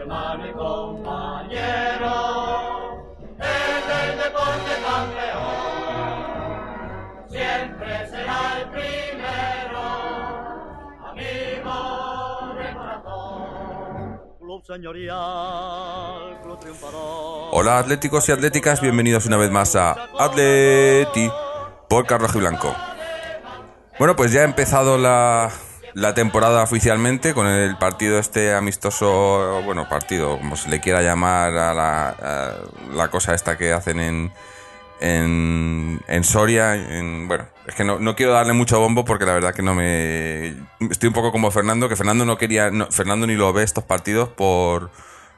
hermano y compañero, es el deporte campeón, siempre será el primero, amigo de corazón. Club señorial, club triunfador. Hola atléticos y atléticas, bienvenidos una vez más a Atleti por Rojo y Blanco. Bueno, pues ya ha empezado la temporada oficialmente con el partido este amistoso, bueno, partido, como se le quiera llamar a la cosa esta que hacen en Soria. Bueno, es que no quiero darle mucho bombo porque la verdad que estoy un poco como Fernando, que Fernando Fernando ni lo ve estos partidos por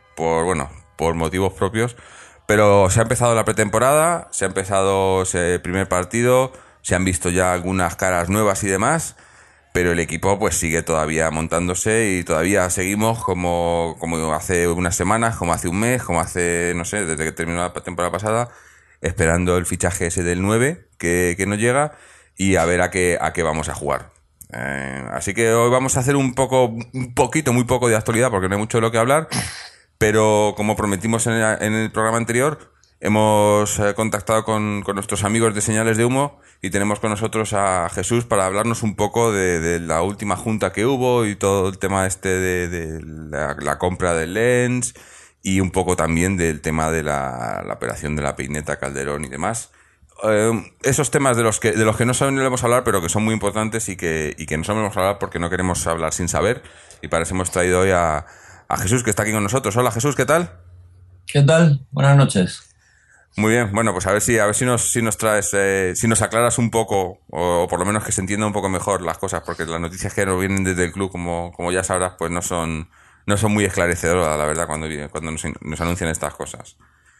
motivos propios, pero se ha empezado la pretemporada, se ha empezado ese primer partido, se han visto ya algunas caras nuevas y demás. Pero el equipo pues sigue todavía montándose y todavía seguimos como hace unas semanas, como hace un mes, como hace, no sé, desde que terminó la temporada pasada, esperando el fichaje ese del 9 que nos llega y a ver a qué vamos a jugar. Así que hoy vamos a hacer muy poco de actualidad porque no hay mucho de lo que hablar, pero como prometimos en el programa anterior, hemos contactado con nuestros amigos de Señales de Humo y tenemos con nosotros a Jesús para hablarnos un poco de la última junta que hubo y todo el tema de la compra del Lens y un poco también del tema de la operación de la Peineta Calderón y demás. Esos temas de los que no solemos hablar pero que son muy importantes y que no solemos hablar porque no queremos hablar sin saber, y para eso hemos traído hoy a Jesús, que está aquí con nosotros. Hola Jesús, ¿qué tal? ¿Qué tal? Buenas noches. Muy bien, bueno, pues a ver si nos traes, si nos aclaras un poco, o por lo menos que se entienda un poco mejor las cosas, porque las noticias que nos vienen desde el club, como ya sabrás, pues no son muy esclarecedoras, la verdad, cuando nos anuncian estas cosas.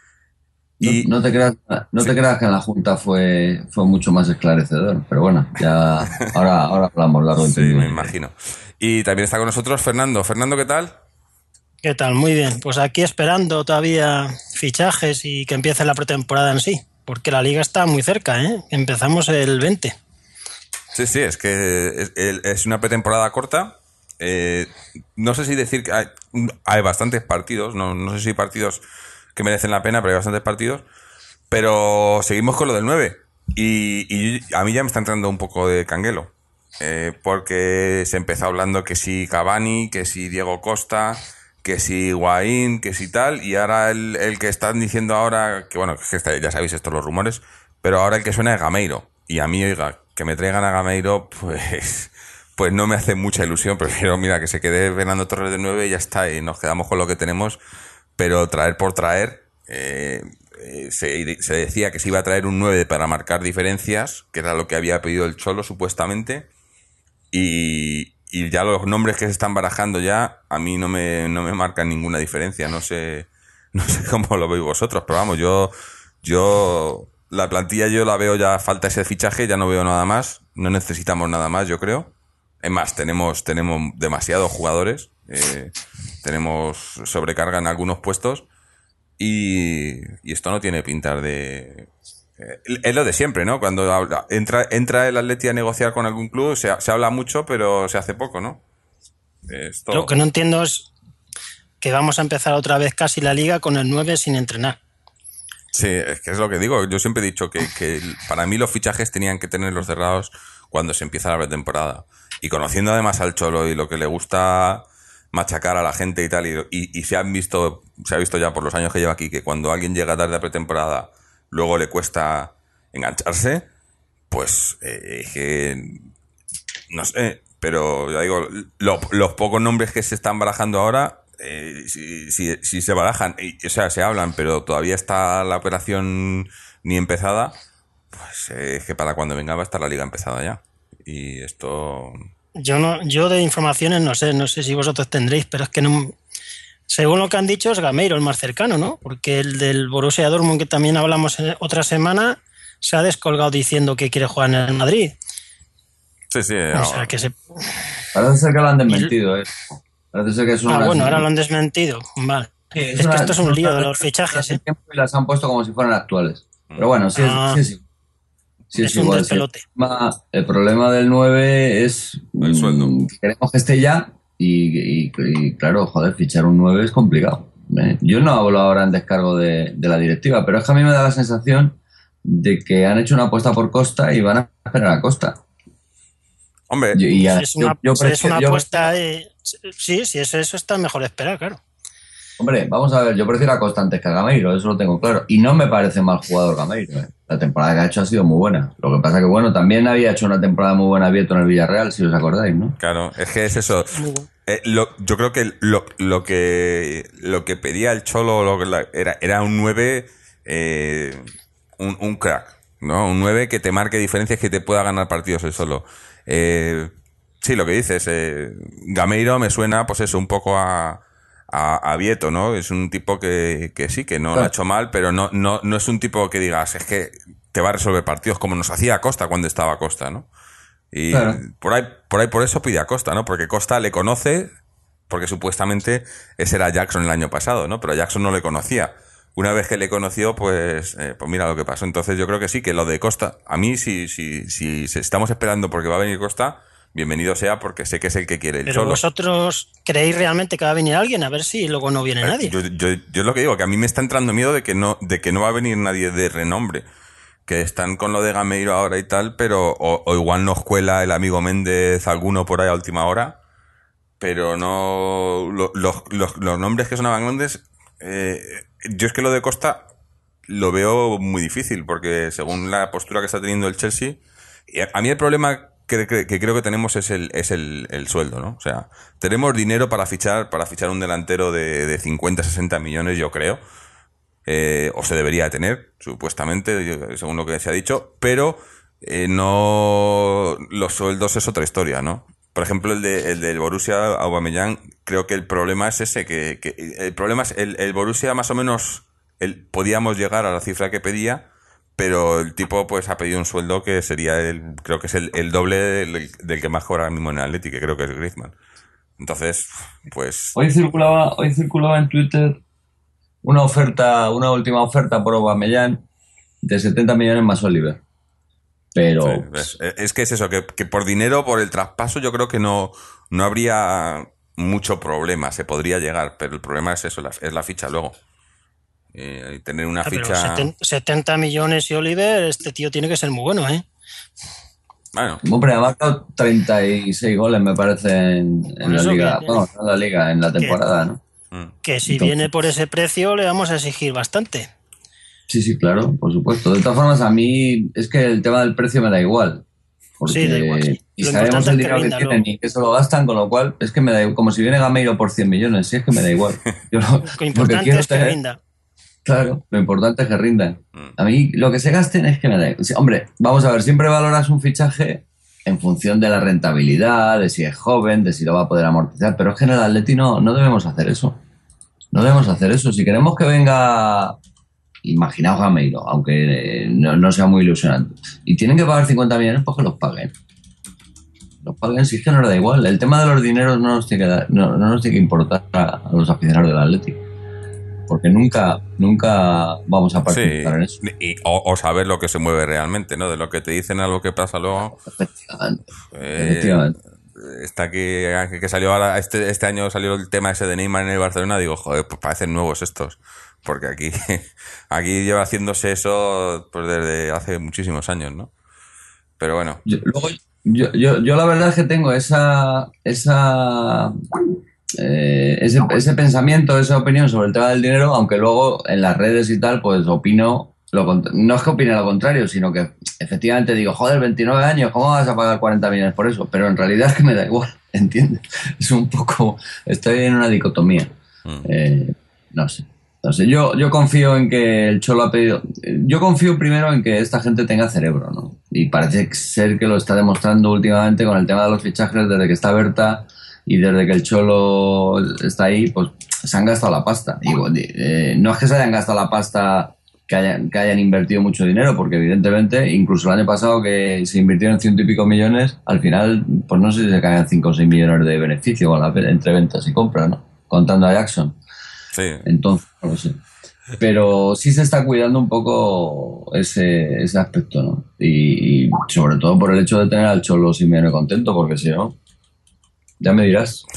Y no te creas que en la Junta fue mucho más esclarecedor, pero bueno, ya ahora hablamos largo y sí, me imagino. Y también está con nosotros Fernando. Fernando, ¿qué tal? ¿Qué tal? Muy bien. Pues aquí esperando todavía fichajes y que empiece la pretemporada en sí, porque la liga está muy cerca, ¿eh? Empezamos el 20. Sí, es que es una pretemporada corta. No sé si decir que hay bastantes partidos, no sé si hay partidos que merecen la pena, pero hay bastantes partidos. Pero seguimos con lo del 9. Y a mí ya me está entrando un poco de canguelo. Porque se empezó hablando que si Cavani, que si Diego Costa, que si Higuaín, que si tal, y ahora el que están diciendo ahora, que bueno, que ya sabéis estos los rumores, pero ahora el que suena es Gameiro. Y a mí, oiga, que me traigan a Gameiro, pues no me hace mucha ilusión. Prefiero, mira, que se quede Fernando Torres de 9 y ya está, y nos quedamos con lo que tenemos. Pero traer por traer, se decía que se iba a traer un 9 para marcar diferencias, que era lo que había pedido el Cholo supuestamente, y ya los nombres que se están barajando ya a mí no me marcan ninguna diferencia. No sé cómo lo veis vosotros, pero vamos, yo la plantilla yo la veo, ya falta ese fichaje, ya no veo nada más, no necesitamos nada más, yo creo. Es más, tenemos demasiados jugadores, tenemos sobrecarga en algunos puestos y esto no tiene pinta de... Es lo de siempre, ¿no? Cuando entra el Atleti a negociar con algún club, se habla mucho, pero se hace poco, ¿no? Lo que no entiendo es que vamos a empezar otra vez casi la liga con el 9 sin entrenar. Sí, es que es lo que digo. Yo siempre he dicho que para mí los fichajes tenían que tenerlos cerrados cuando se empieza la pretemporada. Y conociendo además al Cholo y lo que le gusta machacar a la gente y tal, y se ha visto ya por los años que lleva aquí, que cuando alguien llega tarde a pretemporada luego le cuesta engancharse, pues que no sé, pero ya digo, los pocos nombres que se están barajando ahora, si se barajan, o sea, se hablan, pero todavía está la operación ni empezada, pues es que para cuando venga va a estar la liga empezada ya. Y esto... Yo de informaciones no sé si vosotros tendréis, pero es que no... Según lo que han dicho es Gameiro el más cercano, ¿no? Porque el del Borussia Dortmund, que también hablamos otra semana, se ha descolgado diciendo que quiere jugar en el Madrid. Sí. O sea, que se... Parece ser que lo han desmentido, ¿eh? Parece ser que es una... bueno, ahora lo han desmentido. Vale. Sí, es que esto es un lío de los fichajes, ¿eh? Y las han puesto como si fueran actuales. Pero bueno, sí es un igual. despelote. El problema del 9 es... El sueldo. Queremos que esté ya, Y claro, joder, fichar un 9 es complicado. Yo no hablo ahora en descargo de la directiva, pero es que a mí me da la sensación de que han hecho una apuesta por Costa y van a esperar a Costa. Hombre, Es una apuesta. Sí, si es eso, está mejor esperar, claro. Hombre, vamos a ver, yo prefiero a Costa antes que a Gameiro, eso lo tengo claro. Y no me parece mal jugador Gameiro. La temporada que ha hecho ha sido muy buena. Lo que pasa que, bueno, también había hecho una temporada muy buena Vieto en el Villarreal, si os acordáis, ¿no? claro, es que es eso. Yo creo que lo que pedía el Cholo era un 9, un crack, ¿no? Un 9 que te marque diferencias, que te pueda ganar partidos él solo. Sí, lo que dices, Gameiro me suena, pues eso, un poco a Vieto, ¿no? Es un tipo que sí, que no lo ha hecho mal, pero no es un tipo que digas, es que te va a resolver partidos como nos hacía Costa cuando estaba Costa, ¿no? Y claro, por eso pide a Costa, ¿no? Porque Costa le conoce, porque supuestamente ese era Jackson el año pasado, ¿no? Pero Jackson no le conocía. Una vez que le conoció, pues mira lo que pasó. Entonces yo creo que sí, que lo de Costa, a mí si estamos esperando porque va a venir Costa, bienvenido sea, porque sé que es el que quiere el Pero Cholo. ¿vosotros creéis realmente que va a venir alguien? A ver si luego no viene nadie. Yo es lo que digo, que a mí me está entrando miedo de que no va a venir nadie de renombre. Que están con lo de Gameiro ahora y tal, pero o igual nos cuela el amigo Méndez alguno por ahí a última hora, pero no los nombres que sonaban grandes. Yo es que lo de Costa lo veo muy difícil, porque según la postura que está teniendo el Chelsea, y a mí el problema que creo que tenemos es el sueldo, ¿no? O sea, tenemos dinero para fichar un delantero de 50, 60 millones, yo creo. O se debería tener, supuestamente, según lo que se ha dicho, pero no, los sueldos es otra historia, ¿no? Por ejemplo, el del Borussia Aubameyang, creo que el problema es ese, que el problema es el Borussia más o menos podíamos llegar a la cifra que pedía, pero el tipo pues ha pedido un sueldo que sería creo que es el doble del que más cobra ahora mismo en el Atleti, que creo que es Griezmann. Entonces, pues... Hoy circulaba en Twitter una última oferta por Aubameyang de 70 millones más Oliver. Pero... Sí, es que es eso, que por dinero, por el traspaso, yo creo que no habría mucho problema, se podría llegar, pero el problema es eso, es la ficha luego. Tener una ficha... Pero 70 millones y Oliver, este tío tiene que ser muy bueno, ¿eh? Bueno. Hombre, ha marcado 36 goles, me parece, en la liga. Bueno, no en la liga, en la temporada, ¿no? Que si viene por ese precio le vamos a exigir bastante. Sí, claro, por supuesto. De todas formas, a mí es que el tema del precio me da igual. Porque sí, da igual. Sí. Y sabemos el dinero que tienen y que se lo gastan, con lo cual es que me da igual. Como si viene Gameiro por 100 millones, sí, es que me da igual. Lo importante es que rinda. Claro, lo importante es que rindan. A mí lo que se gasten es que me da igual. Hombre, vamos a ver, siempre valoras un fichaje en función de la rentabilidad, de si es joven, de si lo va a poder amortizar, pero es que en el Atleti no debemos hacer eso. No debemos hacer eso. Si queremos que venga, imaginaos Gameiro, aunque no sea muy ilusionante, y tienen que pagar 50 millones, pues que los paguen. Los paguen, si es que no les da igual. El tema de los dineros no nos tiene que importar a los aficionados del Atleti, porque nunca vamos a participar en eso. O saber lo que se mueve realmente, ¿no? De lo que te dicen a lo que pasa luego. Efectivamente. Está aquí, que salió ahora, este año salió el tema ese de Neymar en el Barcelona, digo, joder, pues parecen nuevos estos. Porque aquí lleva haciéndose eso pues desde hace muchísimos años, ¿no? Pero bueno. Yo la verdad es que tengo ese pensamiento, esa opinión sobre el tema del dinero, aunque luego en las redes y tal, pues opino, no es que opine lo contrario, sino que efectivamente digo, joder, 29 años, ¿cómo vas a pagar 40 millones por eso? Pero en realidad es que me da igual, ¿entiendes? Es un poco, estoy en una dicotomía. No sé, yo confío en que el Cholo ha pedido, yo confío primero en que esta gente tenga cerebro, ¿no? Y parece ser que lo está demostrando últimamente con el tema de los fichajes, desde que está Berta y desde que el Cholo está ahí, pues se han gastado la pasta. Digo, no es que se hayan gastado la pasta que hayan invertido mucho dinero, porque evidentemente, incluso el año pasado que se invirtieron 100 y pico millones, al final, pues no sé si se caen 5 o 6 millones de beneficio entre ventas y compras, ¿no? Contando a Jackson. Sí. Entonces, no lo sé. Pero sí se está cuidando un poco ese aspecto, ¿no? Y sobre todo por el hecho de tener al Cholo Simeone contento, porque si no, ya me dirás.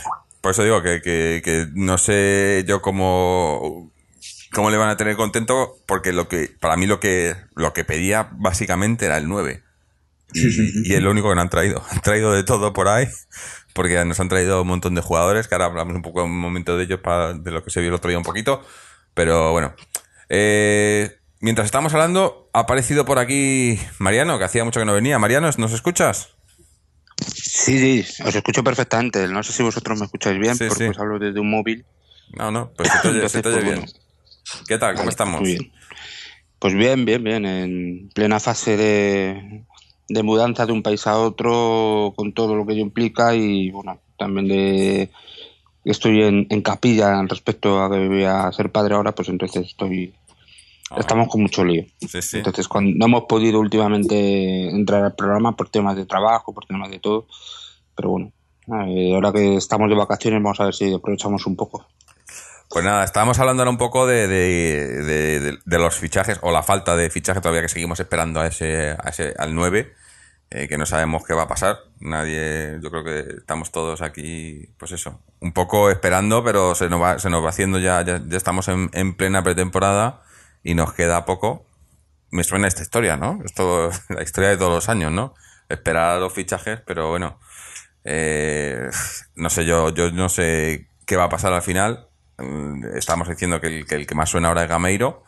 por eso digo que no sé yo cómo le van a tener contento, porque para mí lo que pedía básicamente era el 9. Y es lo único que no han traído. Han traído de todo por ahí, porque nos han traído un montón de jugadores, que ahora hablamos un poco en un momento de ellos, de lo que se vio el otro día un poquito. Pero bueno, mientras estamos hablando, ha aparecido por aquí Mariano, que hacía mucho que no venía. Mariano, ¿nos escuchas? Sí, os escucho perfectamente. No sé si vosotros me escucháis bien, Sí, porque sí. os hablo desde un móvil. No, pues se te oye bien. Bueno. ¿Qué tal? ¿Cómo Vale, estamos? muy bien. Pues bien. En plena fase de mudanza de un país a otro, con todo lo que ello implica, y bueno, también estoy en capilla respecto a que voy a ser padre ahora, pues entonces estamos con mucho lío. Sí. Entonces, cuando no hemos podido últimamente entrar al programa por temas de trabajo, por temas de todo, pero bueno, ahora que estamos de vacaciones, vamos a ver si aprovechamos un poco. Pues nada, estábamos hablando ahora un poco de los fichajes, o la falta de fichaje todavía, que seguimos esperando al 9, que no sabemos qué va a pasar. Yo creo que estamos todos aquí, pues eso, un poco esperando, pero se nos va haciendo ya estamos en plena pretemporada y nos queda poco. Me suena esta historia, ¿no? Esto, la historia de todos los años, ¿no? Esperar a los fichajes, pero bueno, no sé, yo no sé qué va a pasar al final. Estamos diciendo que el que más suena ahora es Gameiro.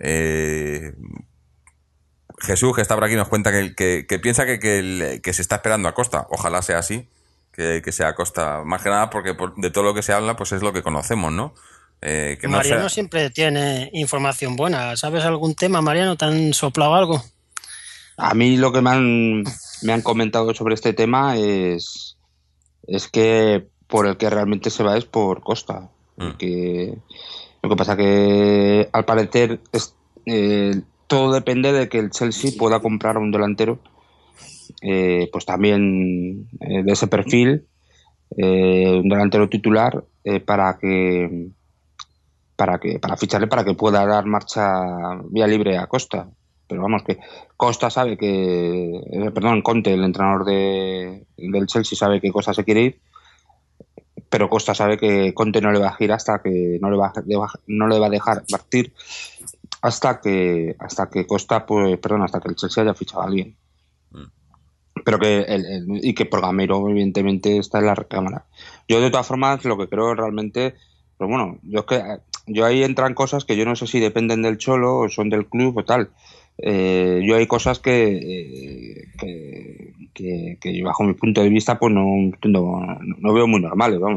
Jesús, que está por aquí, nos cuenta que piensa que se está esperando a Costa. Ojalá sea así, que sea Costa. Más que nada porque de todo lo que se habla, pues es lo que conocemos, ¿no? Que Mariano siempre tiene información buena. ¿Sabes algún tema, Mariano? ¿Te han soplado algo? A mí lo que me han comentado sobre este tema es que por el que realmente se va es por Costa. Lo que pasa que al parecer todo depende de que el Chelsea pueda comprar a un delantero, pues también de ese perfil, un delantero titular, para ficharle, para que pueda dar marcha vía libre a Costa. Pero vamos, que Costa sabe Conte, el entrenador del Chelsea, sabe que Costa se quiere ir, pero Costa sabe que Conte no le va a girar no le va a dejar partir hasta que Costa, hasta que el Chelsea haya fichado a alguien. Pero que por Gameiro evidentemente está en la recámara. Yo de todas formas lo que creo realmente, pues bueno, yo ahí entran cosas que yo no sé si dependen del Cholo o son del club o tal. Yo hay cosas que bajo mi punto de vista pues no veo muy normales, vamos.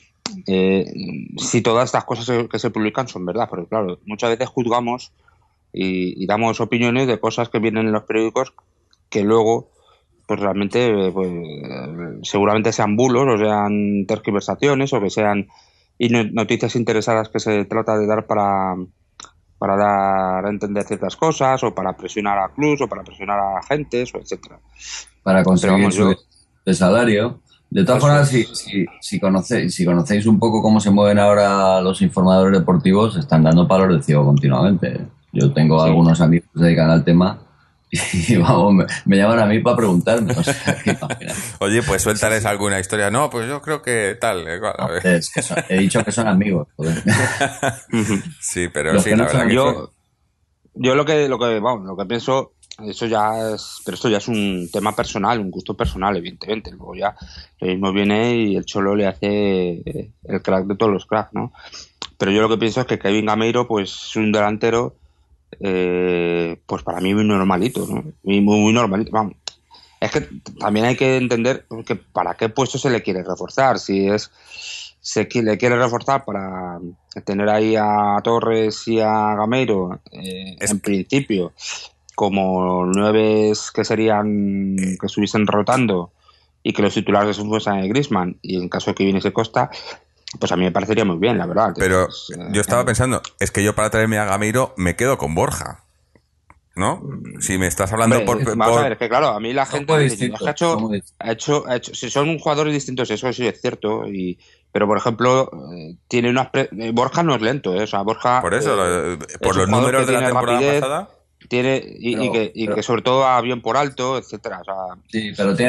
Si todas estas cosas que se publican son verdad, porque claro, muchas veces juzgamos y damos opiniones de cosas que vienen en los periódicos que luego pues realmente pues seguramente sean bulos o sean tergiversaciones o que sean noticias interesadas que se trata de dar para dar a entender ciertas cosas o para presionar a clubs o para presionar a agentes o etcétera. Para conseguir el salario. De todas formas, si conocéis un poco cómo se mueven ahora los informadores deportivos, están dando palos de ciego continuamente. Yo tengo algunos amigos que se dedican al tema y vamos, me llaman a mí para preguntarme. O sea, oye, pues suéltales alguna historia. No, pues yo creo que tal. He dicho que son amigos. Joder. Sí, pero sí, la verdad que yo lo que pienso, esto ya es un tema personal, un gusto personal, evidentemente. Luego ya lo mismo viene y el Cholo le hace el crack de todos los cracks, ¿no? Pero yo lo que pienso es que Kevin Gameiro, pues es un delantero, pues para mí muy normalito, ¿no? Muy normalito, vamos. Es que también hay que entender que para qué puesto se le quiere reforzar. Si le quiere reforzar para tener ahí a Torres y a Gameiro, en principio, como 9 que estuviesen rotando y que los titulares fuesen Griezmann, y en caso de que viniese Costa, pues a mí me parecería muy bien, la verdad. Pero yo estaba pensando, es que yo para traerme a Gameiro me quedo con Borja, ¿no? Si me estás hablando vamos a ver, es que claro, a mí la gente ha hecho, si son jugadores distintos, eso sí es cierto, pero por ejemplo, tiene Borja no es lento, o sea, Borja... Por eso, por los números de la temporada pasada... que sobre todo va bien por alto, etcétera. O sea, sí, pero tiene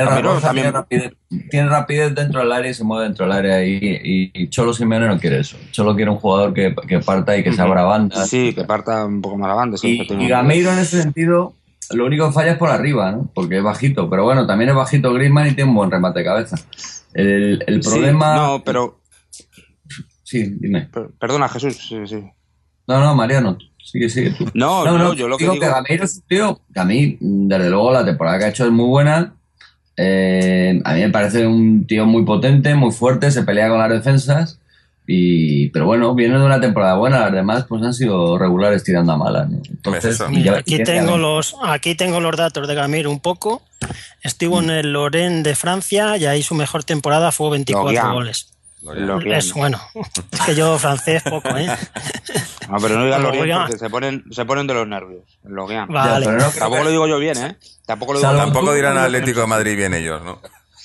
rapidez dentro del área y se mueve dentro del área y Cholo Simeone no quiere eso. Cholo quiere un jugador que parta y que se abra banda. Sí, que parta un poco más la banda. Sí, y Gameiro en ese sentido, lo único que falla es por arriba, ¿no? Porque es bajito, pero bueno, también es bajito Griezmann y tiene un buen remate de cabeza. El problema... Sí, no, pero... Sí, dime. Perdona, Jesús, sí. No, Mariano, sigue tú. No, yo lo que digo... que Gameiro es un tío que a mí, desde luego, la temporada que ha hecho es muy buena. A mí me parece un tío muy potente, muy fuerte, se pelea con las defensas. Pero bueno, viene de una temporada buena, las demás pues han sido regulares tirando a malas, ¿no? Entonces, aquí tengo los datos de Gameiro un poco. Estuvo en el Lorient de Francia y ahí su mejor temporada fue 24 goles. Es bueno, es que yo francés poco, ¿eh? No, pero no digas Lorient porque se ponen de los nervios. Vale. Tampoco lo digo yo bien, ¿eh? Tampoco dirán Atlético de Madrid bien ellos, ¿no?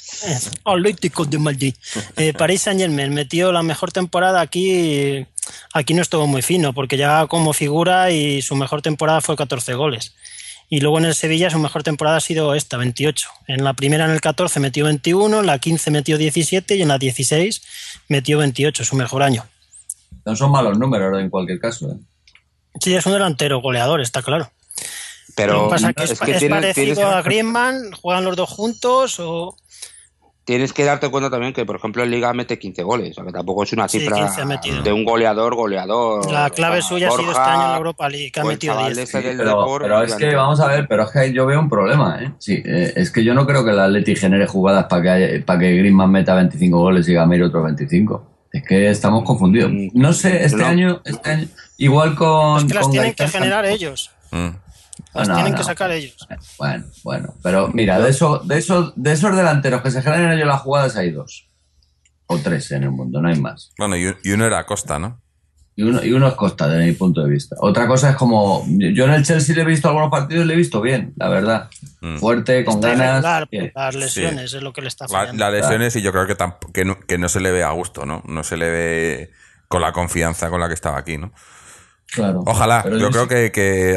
Atlético de Madrid. Paris Saint-Germain metió la mejor temporada aquí. Aquí no estuvo muy fino porque ya como figura y su mejor temporada fue 14 goles. Y luego en el Sevilla su mejor temporada ha sido esta, 28. En la primera, en el 14, metió 21, en la 15 metió 17 y en la 16 metió 28, su mejor año. No son malos números en cualquier caso, ¿eh? Sí, es un delantero goleador, está claro. Pero lo que pasa es que es parecido a Griezmann, juegan los dos juntos o... Tienes que darte cuenta también que, por ejemplo, en Liga mete 15 goles, o sea, que tampoco es una cifra de un goleador. La clave suya ha sido este año en la Europa League, que ha metido 10. Pero es que, vamos a ver, pero es que yo veo un problema, ¿eh? Sí, es que yo no creo que el Atleti genere jugadas para que Griezmann meta 25 goles y Gameiro otros 25. Es que estamos confundidos. No sé, este año igual con... Es que las tienen que generar ellos. Las tienen que sacar ellos. Bueno, pero mira, de esos delanteros que se generan ellos las jugadas hay 2 o 3 en el mundo, no hay más. Bueno, y uno era Costa, ¿no? Y uno es Costa, desde mi punto de vista. Otra cosa es como... Yo en el Chelsea le he visto algunos partidos y le he visto bien, la verdad. Fuerte, con ganas. Las lesiones es lo que le está fallando. Las lesiones y yo creo que no se le ve a gusto, ¿no? No se le ve con la confianza con la que estaba aquí, ¿no? Claro. Ojalá. Yo creo que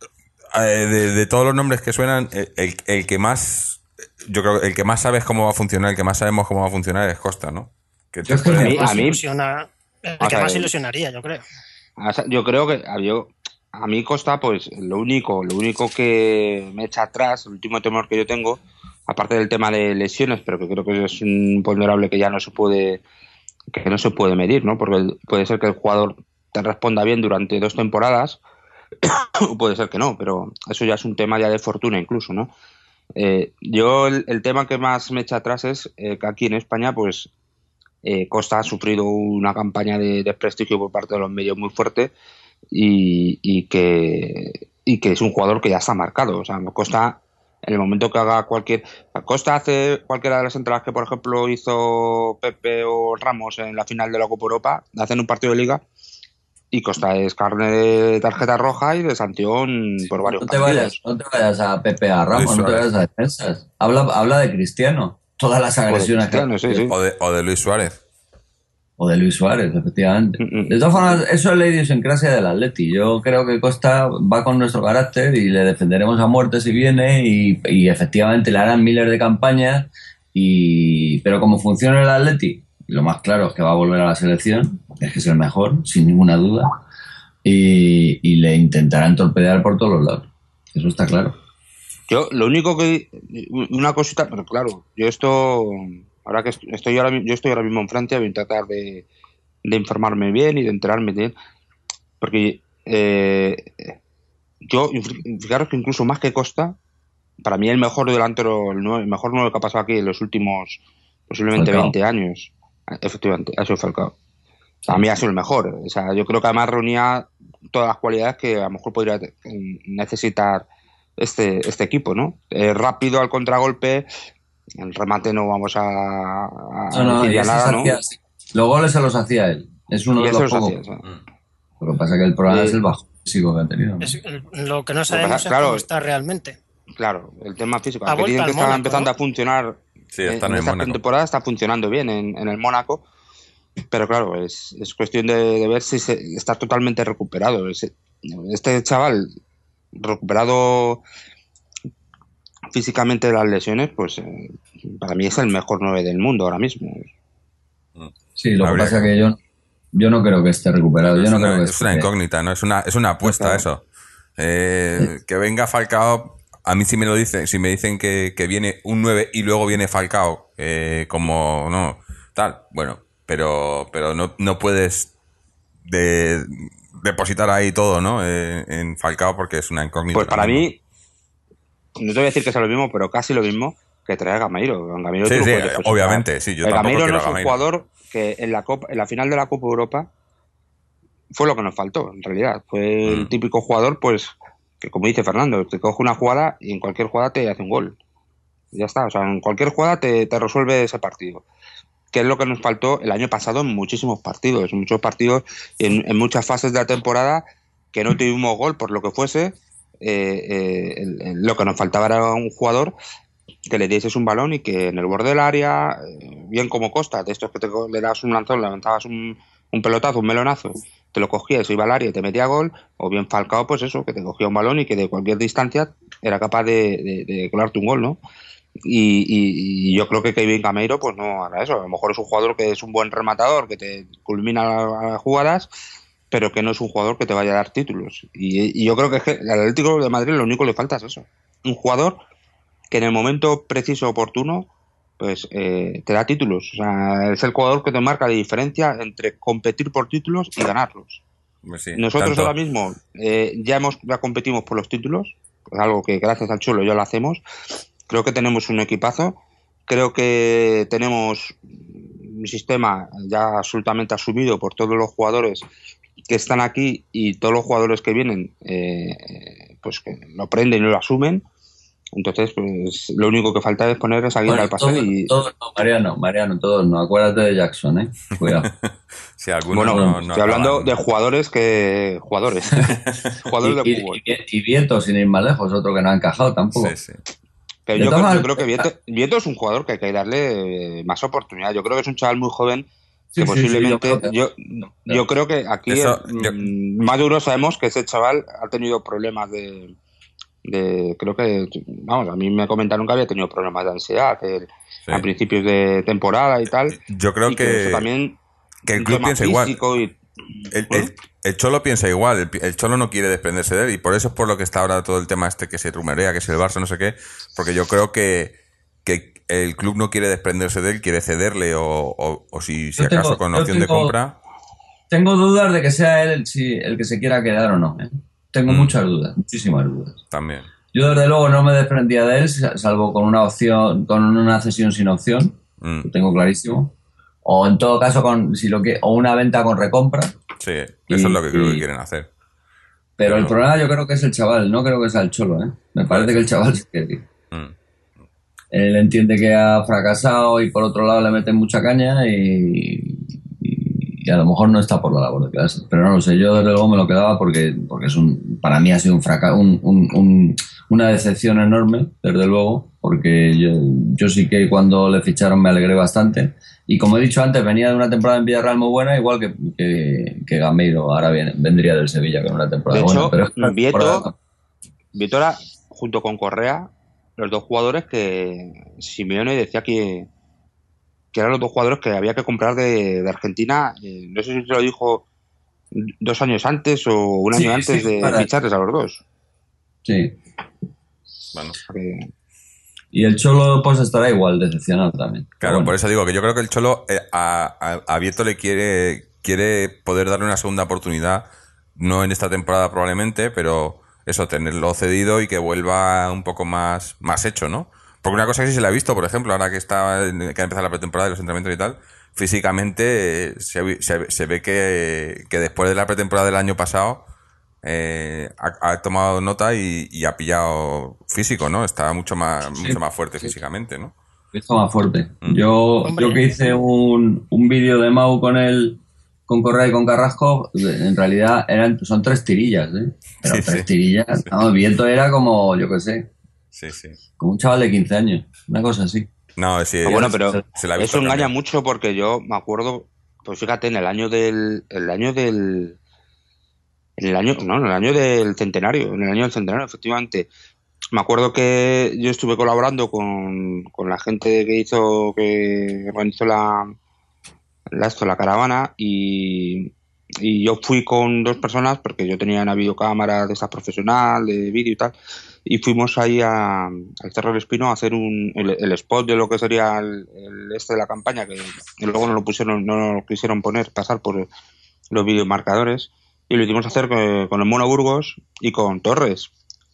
de todos los nombres que suenan, el que más... Yo creo que el que más sabes cómo va a funcionar, el que más sabemos cómo va a funcionar es Costa, ¿no? El que más ilusionaría, yo creo. Yo creo que a mí Costa, pues lo único que me echa atrás, el último temor que yo tengo, aparte del tema de lesiones, pero que creo que es un ponderable que ya no se puede medir, ¿no? Porque puede ser que el jugador te responda bien durante 2 temporadas, o puede ser que no, pero eso ya es un tema ya de fortuna incluso, ¿no? Yo el tema que más me echa atrás es que aquí en España, pues Costa ha sufrido una campaña de desprestigio por parte de los medios muy fuerte y que es un jugador que ya está marcado. O sea, Costa, en el momento que haga Costa hace cualquiera de las entradas que, por ejemplo, hizo Pepe o Ramos en la final de la Copa Europa, hacen un partido de Liga y Costa es carne de tarjeta roja y de sanción por varios partidos. No te vayas a Pepe, a Ramos, no te vayas a defensas. Habla de Cristiano. Todas las agresiones sí. O de Luis Suárez. O de Luis Suárez, efectivamente. De todas formas, eso es la idiosincrasia del Atleti. Yo creo que Costa va con nuestro carácter y le defenderemos a muerte si viene y efectivamente le harán miles de campañas. Pero como funciona el Atleti, lo más claro es que va a volver a la selección, es que es el mejor, sin ninguna duda, y le intentarán torpedear por todos los lados. Eso está claro. Yo, lo único que... Una cosita, pero claro, yo ahora que estoy ahora mismo en Francia, voy a tratar de informarme bien y de enterarme bien, porque fijaros que incluso más que Costa, para mí el mejor delantero, el mejor 9 que ha pasado aquí en los últimos posiblemente Falcao. 20 años, efectivamente, ha sido Falcao. A mí ha sido el mejor. O sea, yo creo que además reunía todas las cualidades que a lo mejor podría necesitar este equipo, ¿no? Rápido al contragolpe, el remate no vamos a decir nada, ¿no? Los goles se los hacía él. Es uno de los pocos. Lo que pasa es que el problema es el bajo físico que ha tenido, ¿no? Lo que no sabemos es cómo está realmente. Claro, el tema físico. Aquí dicen que está empezando a funcionar. Sí, está en esta temporada está funcionando bien en el Mónaco. Pero claro, es cuestión de ver si está totalmente recuperado. Este chaval recuperado físicamente de las lesiones, pues para mí es el mejor 9 del mundo ahora mismo. Sí, lo que pasa es que yo no creo que esté recuperado. Yo no creo que es una incógnita, ¿no? Es una apuesta eso. Que venga Falcao, a mí sí me lo dicen, si me dicen que viene un 9 y luego viene Falcao, como no, tal, bueno, pero no puedes depositar ahí todo, ¿no? En Falcao porque es una incógnita. Pues para mí, no te voy a decir que sea lo mismo, pero casi lo mismo que traer a Gameiro. Gameiro sí, obviamente, sí, yo tampoco Gameiro quiero no es a un Gameiro. jugador que en la final de la Copa Europa fue lo que nos faltó, en realidad. Fue el típico jugador, pues, que como dice Fernando, te coge una jugada y en cualquier jugada te hace un gol. Ya está, o sea, en cualquier jugada te resuelve ese partido. Que es lo que nos faltó el año pasado en muchísimos partidos, en muchas fases de la temporada que no tuvimos gol por lo que fuese. Lo que nos faltaba era un jugador que le dieses un balón y que en el borde del área, bien como Costa, de estos que le das un lanzón, levantabas un pelotazo, un melonazo, te lo cogías, iba al área y te metía gol, o bien Falcao, pues eso, que te cogía un balón y que de cualquier distancia era capaz de colarte un gol, ¿no? Y yo creo que Kevin Gameiro pues no hará eso. A lo mejor es un jugador que es un buen rematador, que te culmina las jugadas, pero que no es un jugador que te vaya a dar títulos. Y yo creo que al Atlético de Madrid lo único que le falta es eso. Un jugador que en el momento preciso oportuno pues te da títulos. O sea, es el jugador que te marca la diferencia entre competir por títulos y ganarlos. Pues sí, Nosotros tanto. ahora mismo ya competimos por los títulos, es algo que gracias al Cholo ya lo hacemos. Creo que tenemos un equipazo, creo que tenemos un sistema ya absolutamente asumido por todos los jugadores que están aquí y todos los jugadores que vienen pues que lo aprenden y lo asumen. Entonces, pues lo único que falta es poner esa guinda al pastel Todos no, Mariano, todos no. Acuérdate de Jackson, Cuidado. Sí, algunos bueno, no estoy hablando acaban. de jugadores de fútbol. Y Vieto, sin ir más lejos, otro que no ha encajado tampoco. Sí, sí. Pero yo creo que Vieto es un jugador que hay que darle más oportunidad. Yo creo que es un chaval muy joven que posiblemente... yo creo que aquí Maduro sabemos que ese chaval ha tenido problemas creo que, vamos, a mí me comentaron que había tenido problemas de ansiedad a principios de temporada y tal. Yo creo que también que el club piensa igual. El Cholo piensa igual. El Cholo no quiere desprenderse de él y por eso es por lo que está ahora todo el tema que se rumorea, que es el Barça, no sé qué, porque yo creo que el club no quiere desprenderse de él, quiere cederle o si acaso con opción de compra. Tengo dudas de que sea él el que se quiera quedar o no. Tengo muchas dudas, muchísimas dudas. También. Yo desde luego no me desprendía de él, salvo con una opción, con una cesión sin opción, lo tengo clarísimo. O en todo caso o una venta con recompra. Sí, eso es lo que creo que quieren hacer. Pero el problema yo creo que es el chaval, no creo que sea el Cholo, Me parece que el chaval se quiere ir. Él entiende que ha fracasado y por otro lado le meten mucha caña y a lo mejor no está por la labor de clase. Pero no lo sé, yo desde luego me lo quedaba porque para mí ha sido un fracaso, una decepción enorme, desde luego, porque yo sí que cuando le ficharon me alegré bastante. Y como he dicho antes, venía de una temporada en Villarreal muy buena, igual que Gameiro ahora vendría del Sevilla con una temporada buena. Pero Vieto era, junto con Correa, los dos jugadores que Simeone decía que eran los dos jugadores que había que comprar de Argentina. No sé si se lo dijo 2 años antes o un año antes de ficharles a los dos. Sí. Bueno. Y el Cholo pues estará igual decepcionado también. Claro, bueno. Por eso digo que yo creo que el Cholo a Vieto le quiere poder darle una segunda oportunidad, no en esta temporada probablemente, pero eso, tenerlo cedido y que vuelva un poco más hecho, ¿no? Porque una cosa que sí se le ha visto, por ejemplo, ahora que ha empezado la pretemporada y los entrenamientos y tal, físicamente se ve que después de la pretemporada del año pasado ha tomado nota y ha pillado físico, ¿no? Está mucho más fuerte físicamente, ¿no? Está más fuerte. Yo que hice un vídeo de Mau con Correa y con Carrasco, en realidad son 3 tirillas, Pero sí, 3 tirillas. Sí. No, Vieto era como, yo qué sé. Sí, sí. Como un chaval de 15 años, una cosa así. No, sí. Bueno, pero eso engaña mucho porque yo me acuerdo, pues fíjate, en el año del En el año, no, en el año del centenario, efectivamente. Me acuerdo que yo estuve colaborando con la gente que organizó la caravana y yo fui con 2 personas porque yo tenía una videocámara de esta profesional, de vídeo y tal, y fuimos ahí al Cerro del Espino a hacer el spot de lo que sería el de la campaña, que luego no lo quisieron pasar por los videomarcadores, y lo hicimos hacer con el Mono Burgos y con Torres.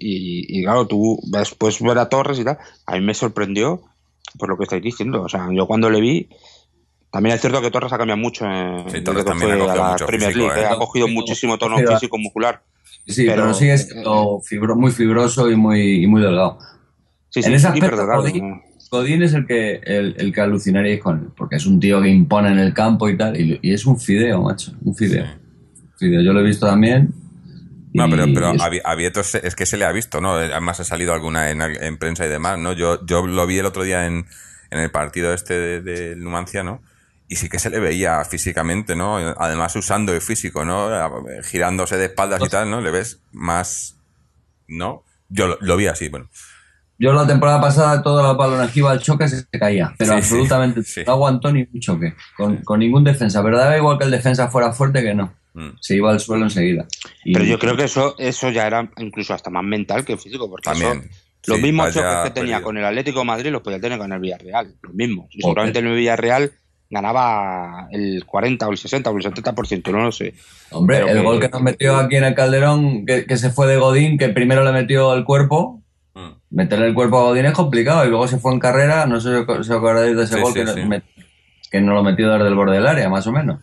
Y claro, tú después ver a Torres y tal, a mí me sorprendió por lo que estáis diciendo. O sea, yo cuando le vi, también es cierto que Torres ha cambiado mucho Sí, desde Torres que también ha fue a cogido la mucho Premier físico, League, ¿eh? ha cogido muchísimo tono físico muscular. Sí, pero sigue siendo muy fibroso y muy delgado. Sí, En ese hiper aspecto, delgado. Godín es el que alucinaríais con él, porque es un tío que impone en el campo y tal, y es un fideo, macho, un fideo. Fideo, yo lo he visto también. No, pero a Vieto es que se le ha visto, ¿no? Además ha salido alguna en prensa y demás, ¿no? Yo lo vi el otro día en el partido de Numancia, ¿no? Y sí que se le veía físicamente, ¿no? Además usando el físico, ¿no? Girándose de espaldas y tal, ¿no? Le ves más, ¿no? Yo lo vi así, bueno. Yo la temporada pasada toda la balona que iba al choque se caía, pero Sí, absolutamente sí. no aguantó ni un choque, con ningún defensa, pero daba igual que el defensa fuera fuerte que no. Se iba al suelo enseguida. Pero yo creo que eso ya era incluso hasta más mental que físico, porque También. Los mismos vaya choques que tenía perdido. con el Atlético de Madrid los podía tener con el Villarreal, los mismos. Y seguramente el Villarreal ganaba el 40 o el 60 o el 70%, no lo sé. Hombre, Pero el gol que nos metió aquí en el Calderón, que se fue de Godín, que primero le metió el cuerpo, meterle el cuerpo a Godín es complicado, y luego se fue en carrera, no sé si os acordáis de ese Sí, gol sí, que nos lo metió desde el borde del área, más o menos.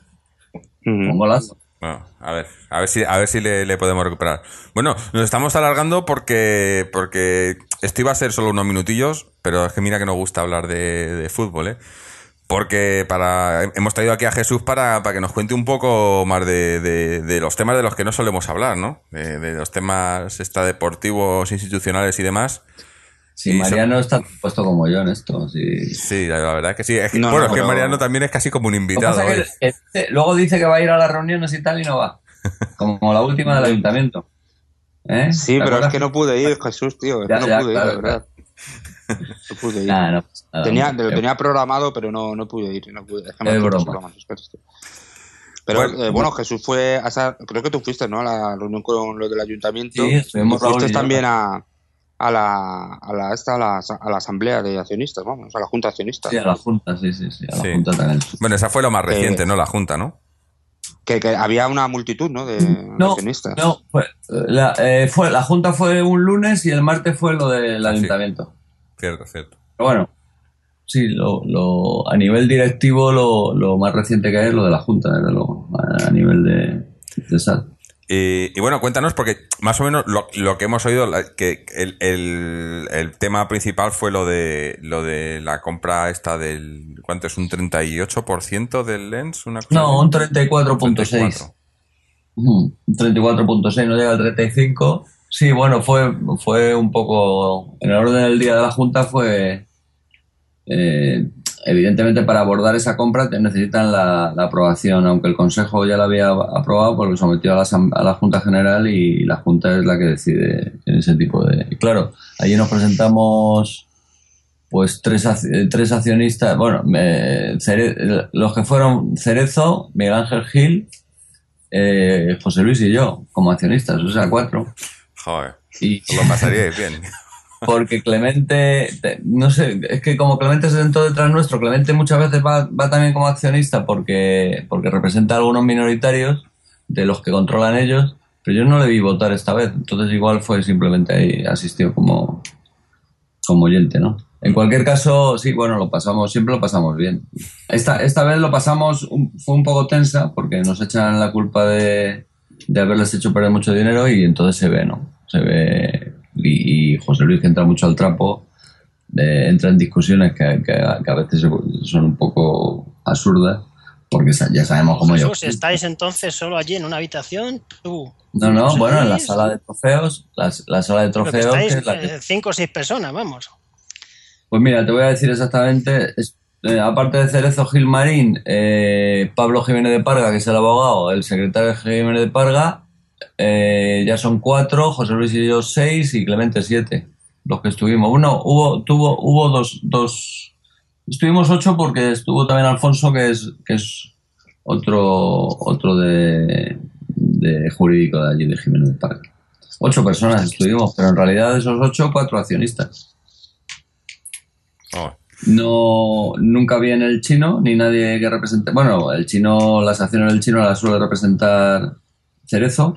Un golazo. Bueno, a ver si le podemos recuperar. Bueno, nos estamos alargando porque esto iba a ser solo unos minutillos, pero es que mira que nos gusta hablar de fútbol, ¿eh? Porque hemos traído aquí a Jesús para que nos cuente un poco más de los temas de los que no solemos hablar, ¿no? De los temas deportivos, institucionales y demás. Sí, Y Mariano está puesto como yo en esto. Sí, la verdad es que sí. Es que, No, es que pero Mariano también es casi como un invitado. Lo que pasa es que luego dice que va a ir a las reuniones y tal y no va. Como la última del ayuntamiento. ¿Eh? Sí, pero es que no pude ir, Jesús, tío. Es que no pude ir, claro, la verdad. No pude ir. Nah, no, Lo tenía programado, pero no pude ir. No pude. Es que me broma. Pero bueno, Jesús fue creo que tú fuiste, ¿no? A la reunión con los del ayuntamiento. Sí, estuvimos Tú fuiste Raúl y yo. también a la asamblea de accionistas, vamos, a la junta de accionistas. Sí, a la junta, sí, a la junta también. Bueno, esa fue lo más reciente, ¿no? La junta, ¿no? Que había una multitud, ¿no? De accionistas. No, la junta fue un lunes y el martes fue lo del ayuntamiento. Cierto. Pero bueno, sí, a nivel directivo lo más reciente que hay es lo de la junta, desde luego, a nivel de SAT. Y bueno, cuéntanos, porque más o menos lo que hemos oído, que el tema principal fue lo de la compra esta del... ¿Cuánto es? ¿Un 38% del Lens? No, un 34.6. Un 34.6, no llega al 35. Sí, bueno, fue un poco... En el orden del día de la Junta fue... evidentemente para abordar esa compra necesitan la aprobación, aunque el Consejo ya la había aprobado porque lo sometió a la Junta General y la Junta es la que decide en ese tipo de... Y claro, allí nos presentamos pues tres accionistas, bueno, los que fueron Cerezo, Miguel Ángel Gil, José Luis y yo, como accionistas, o sea, 4. Joder, y lo pasaríais bien. Porque Clemente, no sé, es que como Clemente se sentó detrás nuestro, Clemente muchas veces va también como accionista porque representa a algunos minoritarios de los que controlan ellos, pero yo no le vi votar esta vez, entonces igual fue simplemente ahí, asistió como oyente, ¿no? En cualquier caso, sí, bueno, siempre lo pasamos bien. Esta vez lo pasamos, fue un poco tensa porque nos echan la culpa de haberles hecho perder mucho dinero y entonces se ve, ¿no? Se ve... Y José Luis, que entra mucho al trapo, entra en discusiones que a veces son un poco absurdas, porque ya sabemos cómo yo. ¿Estáis entonces solo allí en una habitación? ¿Tú? No, bueno, en la sala de trofeos, la sala de trofeos... Estáis que es la que... 5 o 6 personas, vamos. Pues mira, te voy a decir exactamente, aparte de Cerezo Gilmarín, Pablo Jiménez de Parga, que es el abogado, el secretario Jiménez de Parga, ya son 4, José Luis y yo 6 y Clemente 7, los que estuvimos. Bueno, hubo dos. Estuvimos 8 porque estuvo también Alfonso, que es otro de jurídico de allí, de Jiménez del Parque. 8 personas estuvimos, pero en realidad de esos 8, 4 accionistas. Oh. No, nunca viene el chino, ni nadie que represente. Bueno, el chino, las acciones del chino las suele representar Cerezo,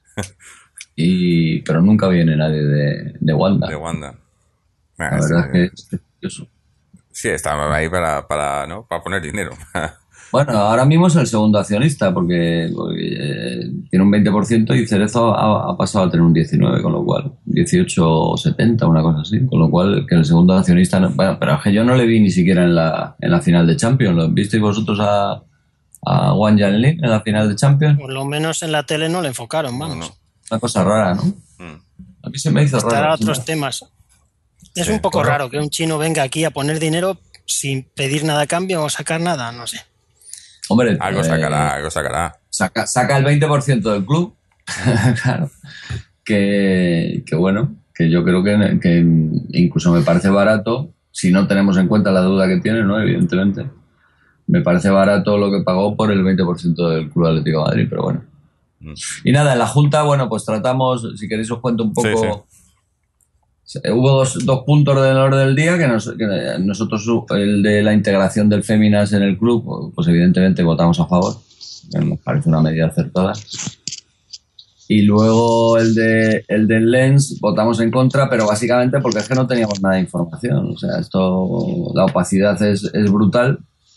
pero nunca viene nadie de Wanda. De Wanda. La verdad es que es curioso. Sí, está ahí para poner dinero. Bueno, ahora mismo es el segundo accionista porque tiene un 20% y Cerezo ha pasado a tener un 19%, con lo cual 18,70, una cosa así, con lo cual que el segundo accionista bueno, pero es que yo no le vi ni siquiera en la final de Champions. ¿Lo visteis vosotros a Wang Yanlin en la final de Champions? Por lo menos en la tele no le enfocaron, vamos. No. Una cosa rara, ¿no? A mí se me hizo Estará raro. otros temas. Es Sí, un poco correcto. raro que un chino venga aquí a poner dinero sin pedir nada a cambio o sacar nada, no sé. Hombre, Algo sacará. saca el 20% del club. Claro. Que bueno, que yo creo que incluso me parece barato, si no tenemos en cuenta la deuda que tiene, ¿no? Evidentemente. Me parece barato lo que pagó por el 20% del Club Atlético de Madrid, pero bueno. Y nada, en la Junta, bueno, pues tratamos, si queréis os cuento un poco. Sí. Hubo dos puntos del orden del día que nosotros, el de la integración del Féminas en el club, pues evidentemente votamos a favor. Nos parece una medida acertada. Y luego el del Lens votamos en contra, pero básicamente porque es que no teníamos nada de información. O sea, la opacidad es brutal.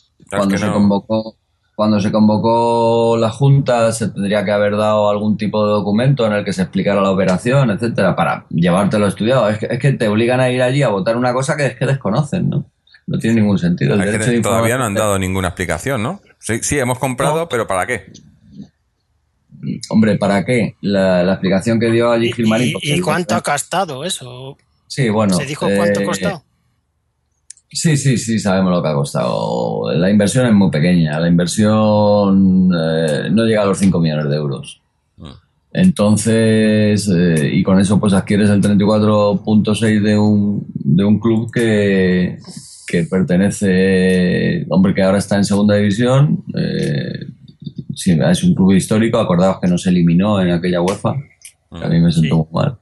Cuando se convocó la Junta, se tendría que haber dado algún tipo de documento en el que se explicara la operación, etcétera, para llevártelo estudiado. Es que te obligan a ir allí a votar una cosa que es que desconocen, ¿no? No tiene ningún sentido. Todavía no han dado ninguna explicación, ¿no? Sí, hemos comprado, no. Pero ¿para qué? Hombre, ¿para qué? La explicación que dio allí Gilmarín. ¿Y cuánto ha costado eso? Sí, bueno. ¿Se dijo cuánto ha costado? Sí, sabemos lo que ha costado. La inversión es muy pequeña. La inversión no llega a los 5 millones de euros. Entonces, y con eso pues adquieres el 34,6 de un club que pertenece, hombre, que ahora está en segunda división. Sí, es un club histórico. Acordaos que no se eliminó en aquella UEFA. Que a mí me sentó muy mal.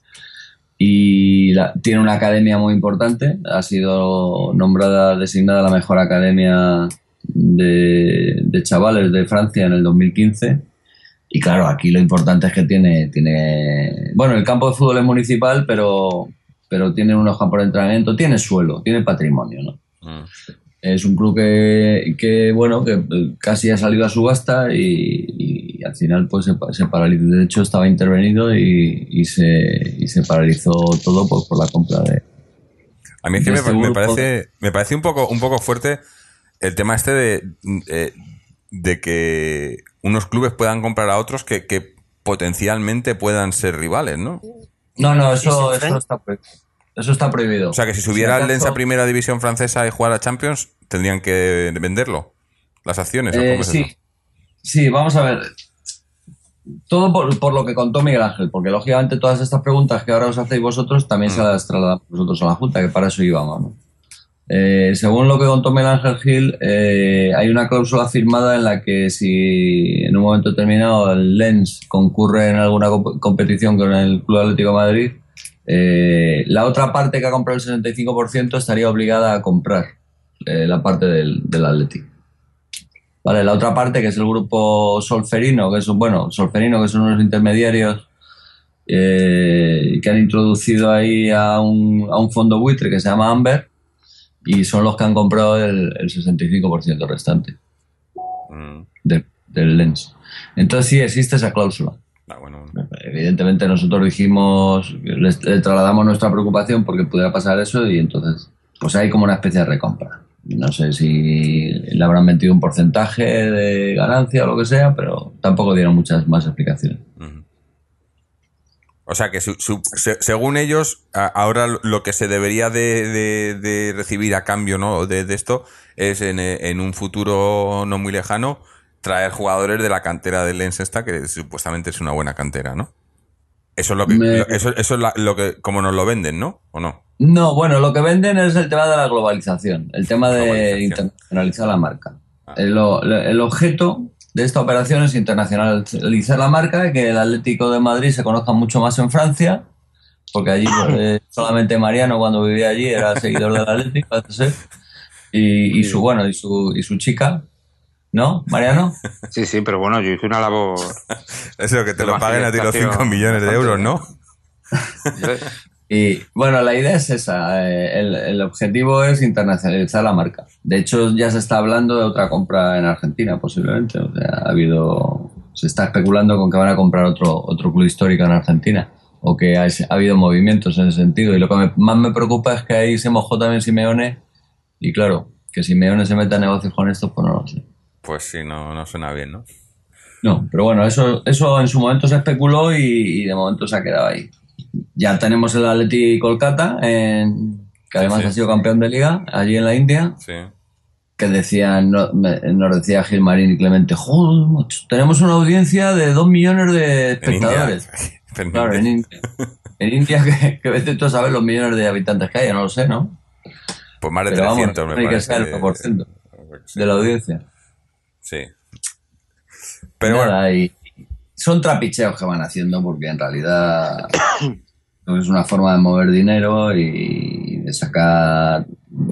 Y tiene una academia muy importante. Ha sido designada la mejor academia de chavales de Francia en el 2015. Y claro, aquí lo importante es que tiene bueno, el campo de fútbol es municipal, pero tiene unos campos de entrenamiento, tiene suelo, tiene patrimonio, ¿no? Es un club que casi ha salido a subasta y al final pues se paralizó. De hecho estaba intervenido y se paralizó todo por la compra de. A mí es que me parece un poco fuerte el tema este de que unos clubes puedan comprar a otros que potencialmente puedan ser rivales, ¿no? No, eso está prohibido. Eso está prohibido. O sea, que si subiera el Lens a primera división francesa y jugara Champions, tendrían que venderlo, las acciones. Sí, vamos a ver. Todo por lo que contó Miguel Ángel, porque lógicamente todas estas preguntas que ahora os hacéis vosotros también se las trasladamos vosotros a la Junta, que para eso íbamos, ¿no? Según lo que contó Miguel Ángel Gil, hay una cláusula firmada en la que si en un momento determinado el Lens concurre en alguna competición con el Club Atlético de Madrid, la otra parte que ha comprado el 65% estaría obligada a comprar la parte del Atlético. Vale, la otra parte, que es el grupo Solferino, que son unos intermediarios que han introducido ahí a un fondo buitre que se llama Amber, y son los que han comprado el 65% restante del Lens. Entonces sí existe esa cláusula. Bueno. Evidentemente nosotros dijimos, le trasladamos nuestra preocupación porque pudiera pasar eso, y entonces pues hay como una especie de recompra. No sé si le habrán metido un porcentaje de ganancia o lo que sea, pero tampoco dieron muchas más explicaciones. O sea que según ellos, ahora lo que se debería de recibir a cambio, ¿no?, de esto es en un futuro no muy lejano traer jugadores de la cantera del Lens esta, que supuestamente es una buena cantera, ¿no? Eso es lo que, eso es lo que, como nos lo venden, ¿no? ¿O no? No, bueno, lo que venden es el tema de la globalización, el tema de internacionalizar la marca. El objeto de esta operación es internacionalizar la marca y que el Atlético de Madrid se conozca mucho más en Francia, porque allí solamente Mariano, cuando vivía allí, era seguidor del Atlético, parece ser, y su chica, ¿no, Mariano? Sí, pero bueno, yo hice una labor... Eso, que te lo paguen a ti los 5 millones de euros, ¿no? Y bueno, la idea es esa, el objetivo es internacionalizar la marca. De hecho, ya se está hablando de otra compra en Argentina, posiblemente. O sea, se está especulando con que van a comprar otro club histórico en Argentina, o que ha habido movimientos en ese sentido. Y lo que más me preocupa es que ahí se mojó también Simeone, y claro, que Simeone se meta en negocios con esto, pues no lo sé. Pues sí, no suena bien, ¿no? No, pero bueno, eso en su momento se especuló y de momento se ha quedado ahí. Ya tenemos el Atleti Kolkata, que además ha sido campeón de liga allí en la India. Sí. Que nos decía Gilmarín y Clemente, joder, tenemos una audiencia de 2 millones de espectadores. Claro, en India. En India, que vete tú a saber los millones de habitantes que hay, yo no lo sé, ¿no? Pues más de pero 300, vamos, me hay parece. Que ser el 1% de la audiencia. Sí. Pero nada, y son trapicheos que van haciendo, porque en realidad es una forma de mover dinero y de sacar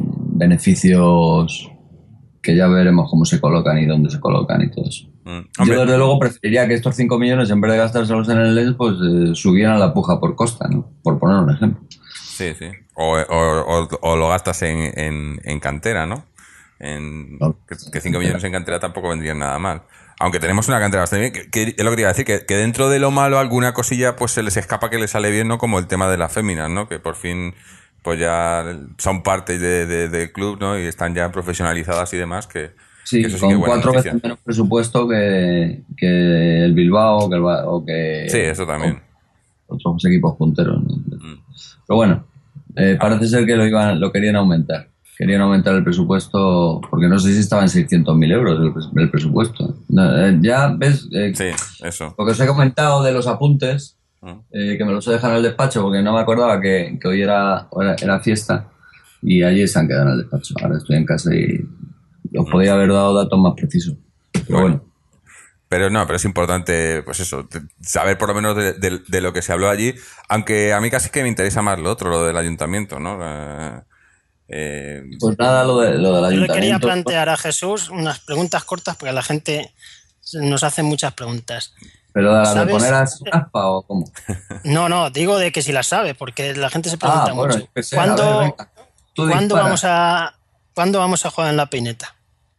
beneficios que ya veremos cómo se colocan y dónde se colocan y todo eso. Yo desde luego preferiría que estos 5 millones, en vez de gastárselos en el Lens, pues subieran la puja por Costa, ¿no? Por poner un ejemplo. Sí. O lo gastas en cantera, ¿no? Que 5 millones en cantera tampoco vendrían nada mal. Aunque tenemos una cantera bastante bien, que es lo que te iba a decir, que dentro de lo malo alguna cosilla pues se les escapa que les sale bien, ¿no? Como el tema de las féminas, ¿no? Que por fin pues ya son parte del club, ¿no? Y están ya profesionalizadas y demás, que sí, eso sí con que es buena 4 noticia. veces menos presupuesto que el Bilbao o que Sí, eso también. Otros equipos punteros, ¿no? Pero bueno, parece ser que lo querían aumentar. Querían aumentar el presupuesto, porque no sé si estaba en 600.000 euros el presupuesto. Ya ves, sí, eso. Lo que os he comentado de los apuntes, que me los he dejado en el despacho, porque no me acordaba que hoy era fiesta, y allí se han quedado en el despacho. Ahora estoy en casa y os podía haber dado datos más precisos. Pero bueno. Pero es importante, pues eso, saber por lo menos de lo que se habló allí, aunque a mí casi que me interesa más lo otro, lo del ayuntamiento, ¿no? Pues nada, lo del ayuntamiento. Yo le quería plantear a Jesús unas preguntas cortas, porque la gente nos hace muchas preguntas. ¿Pero de poner a su aspa o cómo? No, digo de que si las sabe, porque la gente se pregunta mucho. ¿Cuándo vamos a jugar en la Peineta?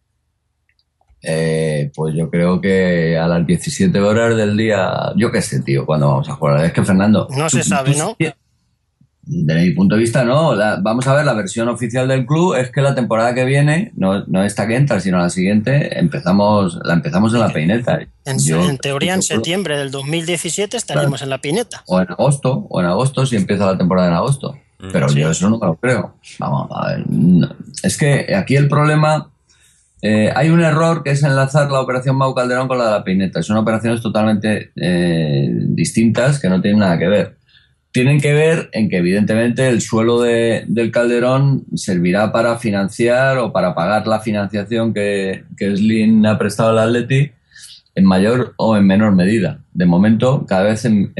Pues yo creo que a las 17 horas del día, yo qué sé, tío, ¿cuándo vamos a jugar? Es que, Fernando... No se sabe, ¿no? De mi punto de vista, no. Vamos a ver, la versión oficial del club es que la temporada que viene, no esta que entra, sino la siguiente, la empezamos en la Peineta. En teoría, en septiembre del 2017 estaríamos en la Peineta. O en agosto, si empieza la temporada en agosto. Pero sí. Yo eso no me lo creo. Vamos a ver. No. Es que aquí el problema... hay un error que es enlazar la operación Mau Calderón con la de la Peineta. Son operaciones totalmente distintas que no tienen nada que ver. Tienen que ver en que evidentemente el suelo del Calderón servirá para financiar o para pagar la financiación que Slim ha prestado al Atleti en mayor o en menor medida. De momento, cada vez en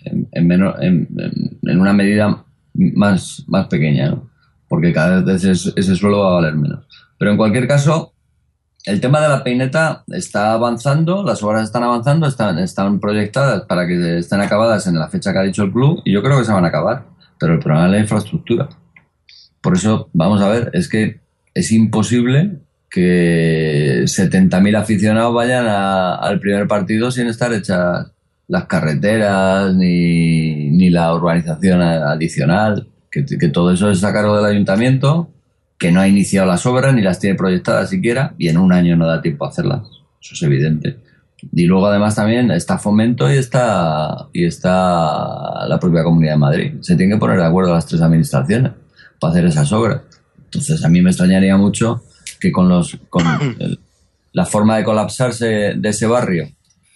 una medida más pequeña, ¿no? Porque cada vez ese suelo va a valer menos. Pero en cualquier caso, el tema de la Peineta está avanzando, las obras están avanzando, están proyectadas para que estén acabadas en la fecha que ha dicho el club, y yo creo que se van a acabar, pero el problema es la infraestructura. Por eso, vamos a ver, es que es imposible que 70.000 aficionados vayan al primer partido sin estar hechas las carreteras ni la urbanización adicional, que todo eso es a cargo del ayuntamiento, que no ha iniciado las obras ni las tiene proyectadas siquiera, y en un año no da tiempo a hacerlas, eso es evidente. Y luego además también está Fomento y está la propia Comunidad de Madrid. Se tienen que poner de acuerdo las 3 administraciones para hacer esas obras. Entonces a mí me extrañaría mucho que con la forma de colapsarse de ese barrio,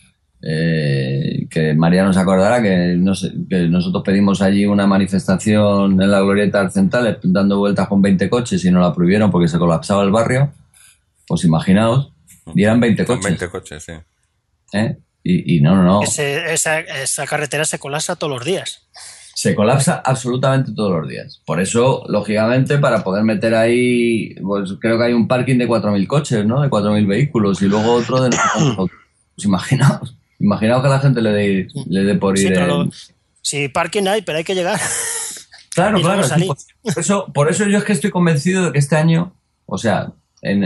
que Mariano se acordará que, que nosotros pedimos allí una manifestación en la Glorieta Arcentales dando vueltas con 20 coches y no la prohibieron porque se colapsaba el barrio, pues imaginaos, y eran 20 Con coches. 20 coches, sí. Y no. Esa carretera se colapsa todos los días. Se colapsa absolutamente todos los días. Por eso, lógicamente, para poder meter ahí, pues creo que hay un parking de 4.000 coches, ¿no? De 4.000 vehículos y luego otro de nosotros. Pues imaginaos que a la gente le dé por ir. Sí, parking hay, pero hay que llegar. Claro. Sí, por eso yo es que estoy convencido de que este año, o sea, en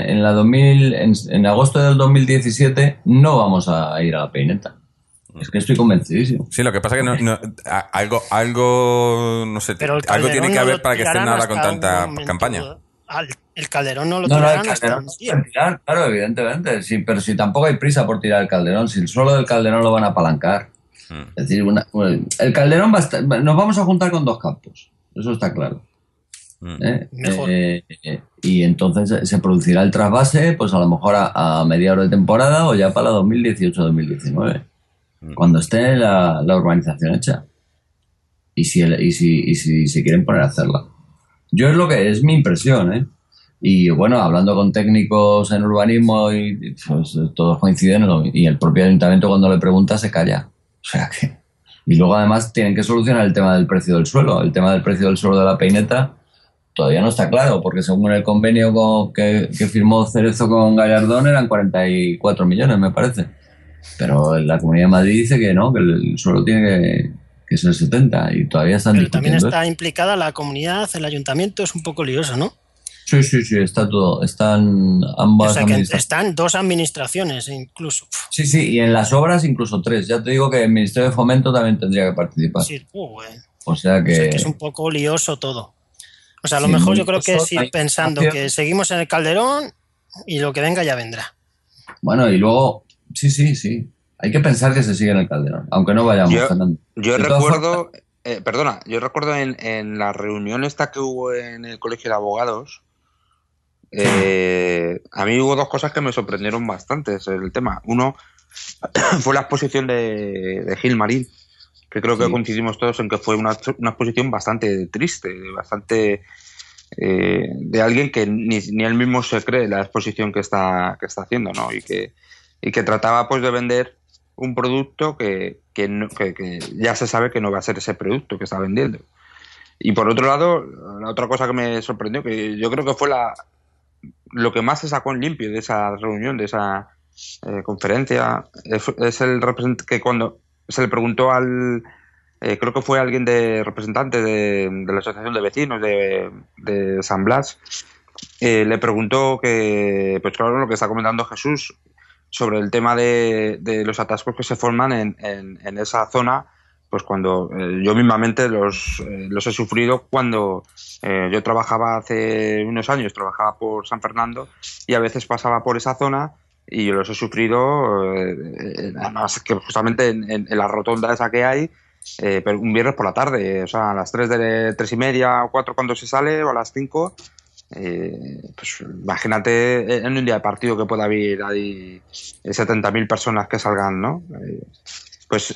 agosto del 2017 no vamos a ir a la peineta. Es que estoy convencidísimo. Sí, lo que pasa es que algo no sé, algo tiene que haber para que estén ahora con tanta campaña. El Calderón no lo tirarán hasta un día. Claro, evidentemente. Sí, pero si tampoco hay prisa por tirar el Calderón, si el suelo del Calderón lo van a apalancar. Es decir, el Calderón nos vamos a juntar con 2 campos. Eso está claro. Mejor. Y entonces se producirá el trasvase, pues a lo mejor a mediados de temporada o ya para la 2018-2019. Cuando esté la urbanización hecha y si se quieren poner a hacerla. Yo es mi impresión, y bueno, hablando con técnicos en urbanismo y pues todos coinciden y el propio ayuntamiento cuando le pregunta se calla, o sea que, y luego además tienen que solucionar el tema del precio del suelo. El tema del precio del suelo de la peineta todavía no está claro, porque según el convenio que firmó Cerezo con Gallardón eran 44 millones, me parece. Pero la Comunidad de Madrid dice que no, que el suelo tiene que ser 70 y todavía están Pero discutiendo. también está implicada la comunidad, el ayuntamiento, es un poco lioso, ¿no? Sí, está todo. Están ambas o sea que administraciones. están 2 administraciones incluso. Sí, y en las obras incluso 3. Ya te digo que el Ministerio de Fomento también tendría que participar. Sí, o sea que es un poco lioso todo. O sea, a lo mejor yo creo que es ir pensando que seguimos en el Calderón y lo que venga ya vendrá. Bueno, y luego, sí. Hay que pensar que se sigue en el Calderón, aunque no vayamos, Fernando. Yo recuerdo, yo recuerdo en la reunión esta que hubo en el Colegio de Abogados, a mí hubo 2 cosas que me sorprendieron bastante sobre el tema. Uno fue la exposición de Gil Marín, que creo que coincidimos todos en que fue una exposición bastante triste, bastante de alguien que ni él mismo se cree la exposición que está haciendo, ¿no? Y que trataba pues de vender un producto que ya se sabe que no va a ser ese producto que está vendiendo. Y por otro lado, la otra cosa que me sorprendió, que yo creo que fue lo que más se sacó en limpio de esa reunión, de esa conferencia, es el representante que cuando se le preguntó creo que fue alguien representante de la Asociación de Vecinos de San Blas, le preguntó que, pues claro, lo que está comentando Jesús sobre el tema de los atascos que se forman en esa zona, pues cuando yo mismamente los he sufrido cuando yo trabajaba hace unos años, trabajaba por San Fernando y a veces pasaba por esa zona y yo los he sufrido, además que justamente en la rotonda esa que hay, pero un viernes por la tarde, o sea, a las 3:30 o 4 cuando se sale, o a las 5, pues imagínate en un día de partido que pueda haber ahí 70.000 personas que salgan, ¿no? Pues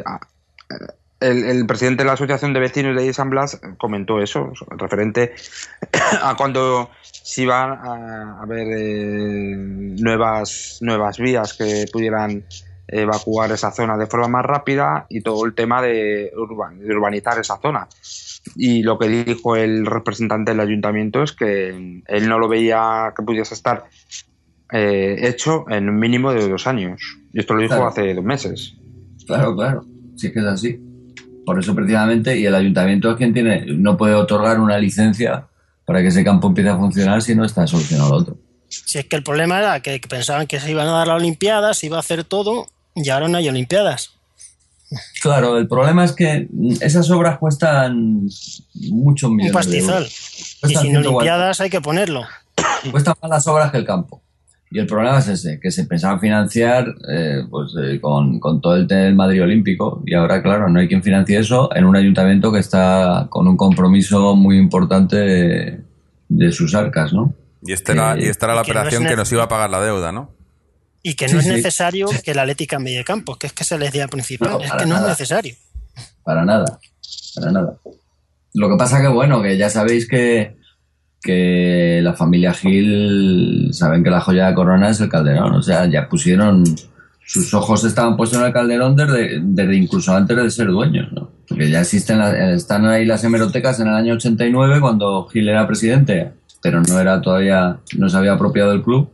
el presidente de la Asociación de Vecinos de San Blas comentó eso, referente a cuando se iban a haber nuevas vías que pudieran evacuar esa zona de forma más rápida y todo el tema de urbanizar esa zona. Y lo que dijo el representante del ayuntamiento es que él no lo veía que pudiese estar hecho en un mínimo de 2 años. Y esto lo dijo hace 2 meses. Claro. Sí es que es así. Por eso precisamente, y el ayuntamiento es quien no puede otorgar una licencia para que ese campo empiece a funcionar si no está solucionado lo otro. Si es que el problema era que pensaban que se iban a dar las Olimpiadas, se iba a hacer todo, y ahora no hay Olimpiadas. Claro, el problema es que esas obras cuestan muchos millones. Un pastizal. Y sin Olimpiadas hay que ponerlo. Cuestan más las obras que el campo. Y el problema es ese, que se pensaba financiar con todo el Madrid Olímpico y ahora, claro, no hay quien financie eso en un ayuntamiento que está con un compromiso muy importante de sus arcas, ¿no? Y esta era la operación que nos iba a pagar la deuda, ¿no? Y que no es Sí. necesario que el Atleti cambie de campo, que es que esa es la idea principal, No, es para que no es nada. necesario. Para nada, para nada. Lo que pasa que, bueno, que ya sabéis que la familia Gil saben que la joya de corona es el Calderón. O sea, ya pusieron... Sus ojos estaban puestos en el Calderón desde incluso antes de ser dueños, ¿no? Porque ya están ahí las hemerotecas en el año 89 cuando Gil era presidente, pero no se había apropiado del club.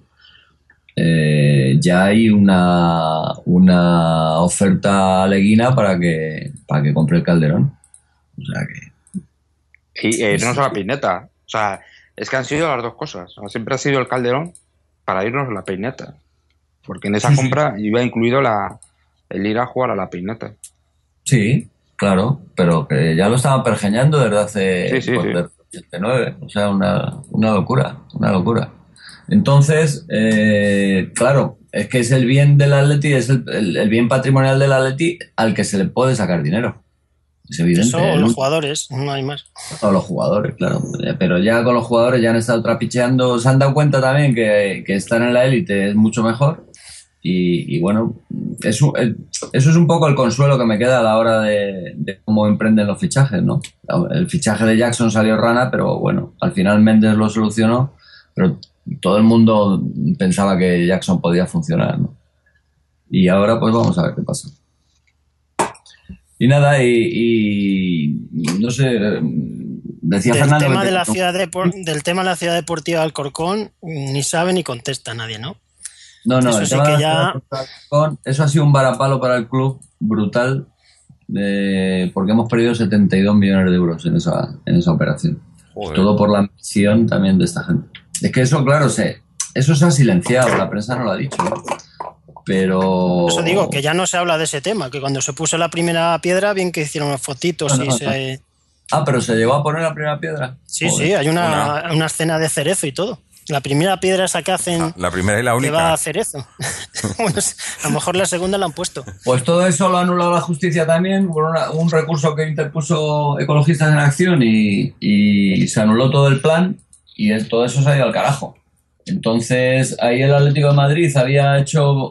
Ya hay una oferta aleguina para que compre el Calderón. O sea que... Y no solo la peineta. O sea, es que han sido las dos cosas. Siempre ha sido el Calderón para irnos a la peineta. Porque en esa compra iba incluido el ir a jugar a la peineta. Sí, claro, pero que ya lo estaban pergeñando desde hace Sí. desde el 89. O sea, una locura, una locura. Entonces, claro, es que es el bien del Atleti, es el bien patrimonial del Atleti al que se le puede sacar dinero. Es evidente. Eso o los jugadores, no hay más. O los jugadores, claro. Pero ya con los jugadores ya han estado trapicheando, se han dado cuenta también que estar en la élite es mucho mejor. Y bueno, eso es un poco el consuelo que me queda a la hora de cómo emprenden los fichajes, ¿no? El fichaje de Jackson salió rana, pero bueno, al final Méndez lo solucionó, pero todo el mundo pensaba que Jackson podía funcionar, ¿no? Y ahora pues vamos a ver qué pasa. Y nada, y no sé, decía Del Fernando... tema que de la ciudad del tema de la ciudad deportiva de Alcorcón ni sabe ni contesta nadie, ¿no? No, Eso el sí tema que de ya... eso ha sido un varapalo para el club brutal, porque hemos perdido 72 millones de euros en esa operación. Joder. Todo por la misión también de esta gente. Es que eso, claro, eso se ha silenciado, la prensa no lo ha dicho, ¿no? Pero... Eso digo, que ya no se habla de ese tema, que cuando se puso la primera piedra, bien que hicieron unas fotitos y se... Ah, pero se llegó a poner la primera piedra. Sí, Joder. sí, hay una escena de cerezo y todo. La primera piedra esa que hacen... La primera y la Que va única. a cerezo. Bueno, a lo mejor la segunda la han puesto. Pues todo eso lo ha anulado la justicia también, por un recurso que interpuso Ecologistas en Acción y se anuló todo el plan y todo eso se ha ido al carajo. Entonces, ahí el Atlético de Madrid había hecho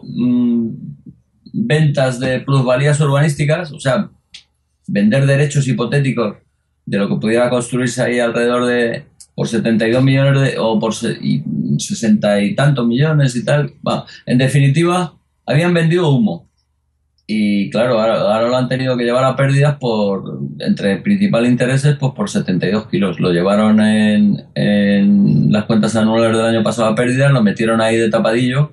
ventas de plusvalías urbanísticas, o sea, vender derechos hipotéticos de lo que pudiera construirse ahí alrededor de... por 72 millones o por 60 y tantos millones y tal. Bueno, en definitiva, habían vendido humo. Y claro, ahora lo han tenido que llevar a pérdidas entre principal intereses, pues por 72 kilos. Lo llevaron en las cuentas anuales del año pasado a pérdidas, lo metieron ahí de tapadillo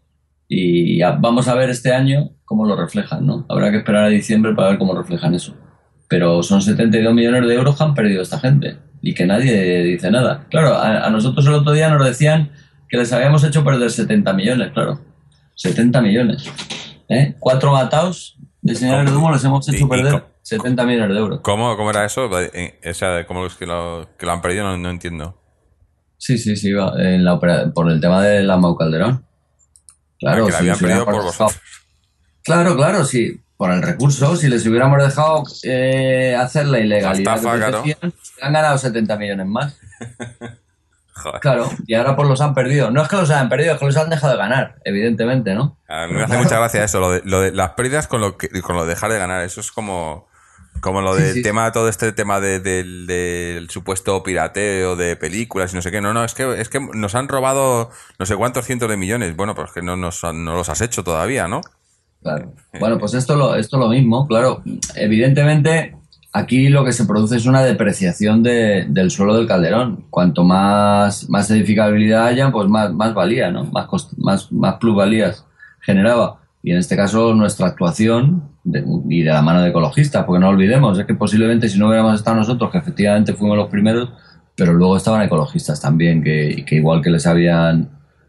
y vamos a ver este año cómo lo reflejan, ¿no? Habrá que esperar a diciembre para ver cómo reflejan eso. Pero son 72 millones de euros que han perdido esta gente y que nadie dice nada. Claro, a nosotros el otro día nos decían que les habíamos hecho perder 70 millones, claro. 70 millones. 4 mataos de señales de humo les hemos hecho perder 70 millones de euros. ¿Cómo era eso? O sea, ¿cómo es que lo han perdido? No entiendo. Sí, por el tema de la Mau Calderón. Claro, que la habían perdido por vosotros. Claro, sí. Por el recurso, si les hubiéramos dejado hacer la ilegalidad estafa, que claro. decían, han ganado 70 millones más. Joder. Claro, y ahora pues los han perdido. No es que los hayan perdido, es que los han dejado de ganar, evidentemente, ¿no? A mí me hace mucha gracia eso, lo de las pérdidas con lo de dejar de ganar. Eso es como lo del tema, todo este tema del supuesto pirateo de películas y no sé qué. No, es que nos han robado no sé cuántos cientos de millones. Bueno, pues que no los has hecho todavía, ¿no? Claro. Bueno, pues esto lo mismo, claro. Evidentemente, aquí lo que se produce es una depreciación del suelo del Calderón. Cuanto más edificabilidad haya, pues más valía, ¿no? Más plusvalías generaba. Y en este caso, nuestra actuación, y de la mano de ecologistas, porque no olvidemos, es que posiblemente si no hubiéramos estado nosotros, que efectivamente fuimos los primeros, pero luego estaban ecologistas también, que igual que les habían...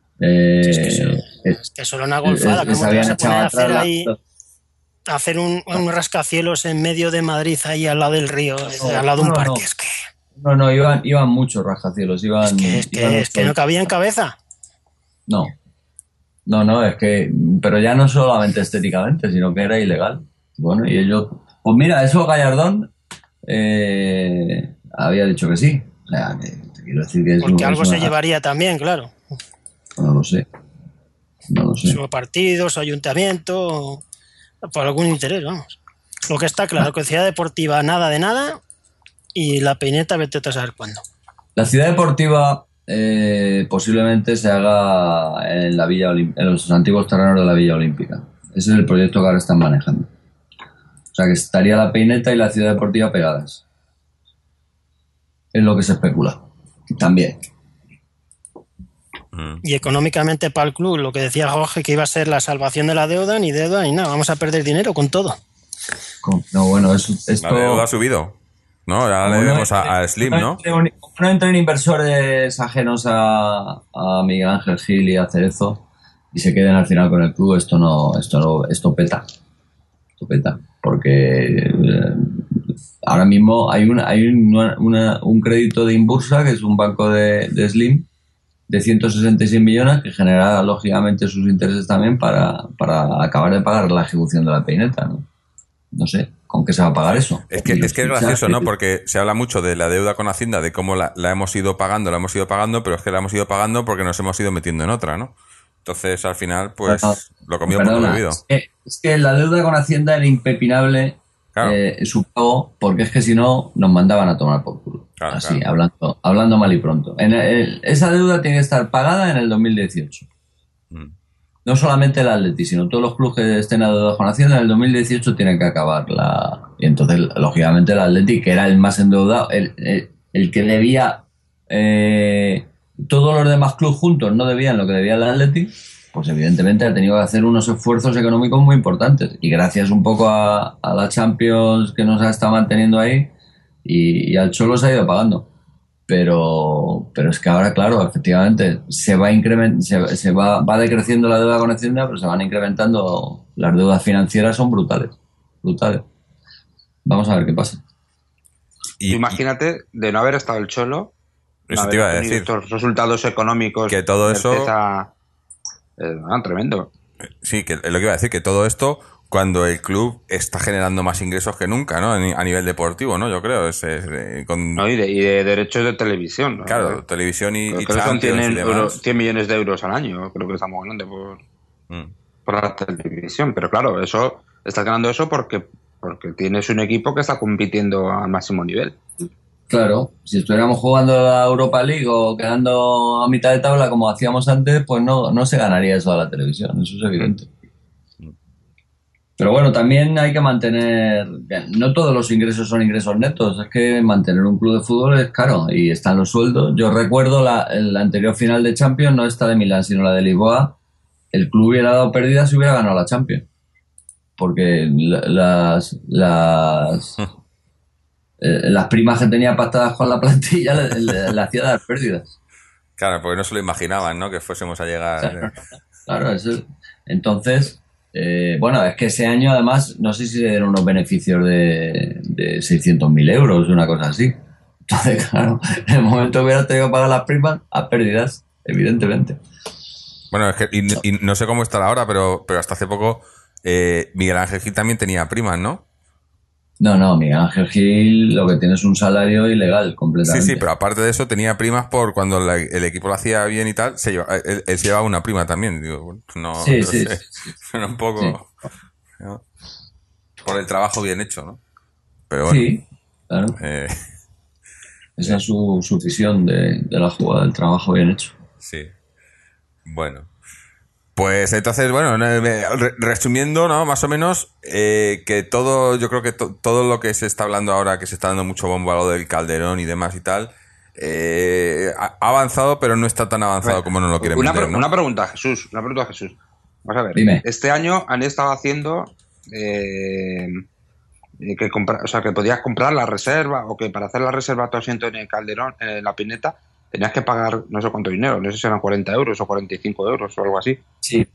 Es que solo una golfada. ¿Cómo te vas a poner a hacer ahí, a hacer un rascacielos en medio de Madrid, ahí al lado del río, al lado de un parque? Es que... No, iban muchos rascacielos. Es que no cabía en cabeza. No, es que... Pero ya no solamente estéticamente, sino que era ilegal. Bueno, y ellos... Pues mira, eso Gallardón había dicho que sí. O sea, que te quiero decir que porque algo se llevaría también, claro. No lo sé. No lo sé. Su partido, su ayuntamiento, por algún interés, vamos. Lo que está claro, que Ciudad Deportiva nada de nada y la Peineta vete a saber cuándo. La ciudad deportiva posiblemente se haga en la Villa en los antiguos terrenos de la Villa Olímpica. Ese es el proyecto que ahora están manejando. O sea que estaría la Peineta y la ciudad deportiva pegadas. Es lo que se especula. También. Y económicamente para el club, lo que decía Jorge, que iba a ser la salvación de la deuda, ni deuda ni nada. Vamos a perder dinero con todo. No, bueno, esto... La deuda ha subido. ¿No? Ahora le vemos a Slim, ¿no? No entren inversores ajenos a Miguel Ángel Gil y a Cerezo y se queden al final con el club. Esto peta. Esto peta. Porque ahora mismo hay un crédito de Inbursa, que es un banco de Slim, de 166 millones, que generará lógicamente sus intereses también para acabar de pagar la ejecución de la Peineta, ¿no? No sé, ¿con qué se va a pagar eso? Es que es gracioso, ¿no? Porque se habla mucho de la deuda con Hacienda, de cómo la hemos ido pagando, pero es que la hemos ido pagando porque nos hemos ido metiendo en otra, ¿no? Entonces, al final, pues, lo comido por lo bebido. Es que la deuda con Hacienda era impepinable, claro, su pago, porque es que si no, nos mandaban a tomar por culo. Claro, así, claro. Hablando mal y pronto. Esa deuda tiene que estar pagada en el 2018. No solamente el Atleti, sino todos los clubes que estén adeudados con Hacienda en el 2018 tienen que acabarla. Y entonces, lógicamente, el Atleti, que era el más endeudado, el que debía, todos los demás clubes juntos no debían lo que debía el Atleti, pues evidentemente ha tenido que hacer unos esfuerzos económicos muy importantes. Y gracias un poco a la Champions que nos ha estado manteniendo ahí, y al Cholo se ha ido pagando. Pero es que ahora, claro, efectivamente se va va decreciendo la deuda con Hacienda, pero se van incrementando las deudas financieras, son brutales. Vamos a ver qué pasa. Imagínate de no haber estado el Cholo, eso te iba a decir, estos resultados económicos, que todo eso tremendo. Sí, que es lo que iba a decir, que todo esto cuando el club está generando más ingresos que nunca, ¿no? A nivel deportivo, ¿no? Yo creo. No, y de derechos de televisión, ¿no? Claro, televisión y creo Champions que son y demás. 100 millones de euros al año, creo que estamos ganando por la televisión. Pero claro, estás ganando eso porque tienes un equipo que está compitiendo al máximo nivel. Claro, si estuviéramos jugando la Europa League o quedando a mitad de tabla como hacíamos antes, pues no se ganaría eso a la televisión, eso es evidente. Pero bueno, también hay que mantener... No todos los ingresos son ingresos netos. Es que mantener un club de fútbol es caro y están los sueldos. Yo recuerdo la anterior final de Champions, no esta de Milán, sino la de Lisboa. El club hubiera dado pérdidas si hubiera ganado la Champions. Porque las primas que tenía pactadas con la plantilla le hacía dar pérdidas. Claro, porque no se lo imaginaban, ¿no? Que fuésemos a llegar... Claro, eso. Entonces... bueno, es que ese año además no sé si se dieron unos beneficios de 600.000 euros, una cosa así. Entonces, claro, en el momento que hubieras tenido que pagar las primas, a pérdidas, evidentemente. Bueno, es que y no sé cómo estará ahora, pero hasta hace poco Miguel Ángel Gil también tenía primas, ¿no? No, Miguel Ángel Gil lo que tiene es un salario ilegal completamente. Sí, pero aparte de eso tenía primas por cuando el equipo lo hacía bien y tal, él se llevaba una prima también. Digo, sí. Era un poco... Sí. ¿No? Por el trabajo bien hecho, ¿no? Pero bueno. Sí, claro. Esa es su visión de la jugada, del trabajo bien hecho. Sí. Bueno. Pues entonces, bueno, resumiendo, ¿no? Más o menos, que todo, yo creo que todo lo que se está hablando ahora, que se está dando mucho bombo a lo del Calderón y demás y tal, ha avanzado, pero no está tan avanzado como nos lo quieren vender, ¿no? Una pregunta, Jesús. Vamos a ver. Dime. Este año han estado haciendo que podías comprar la reserva, o que para hacer la reserva tu asiento en el Calderón, en la Peineta, tenías que pagar no sé cuánto dinero, no sé si eran 40 euros o 45 euros o algo así. Sí.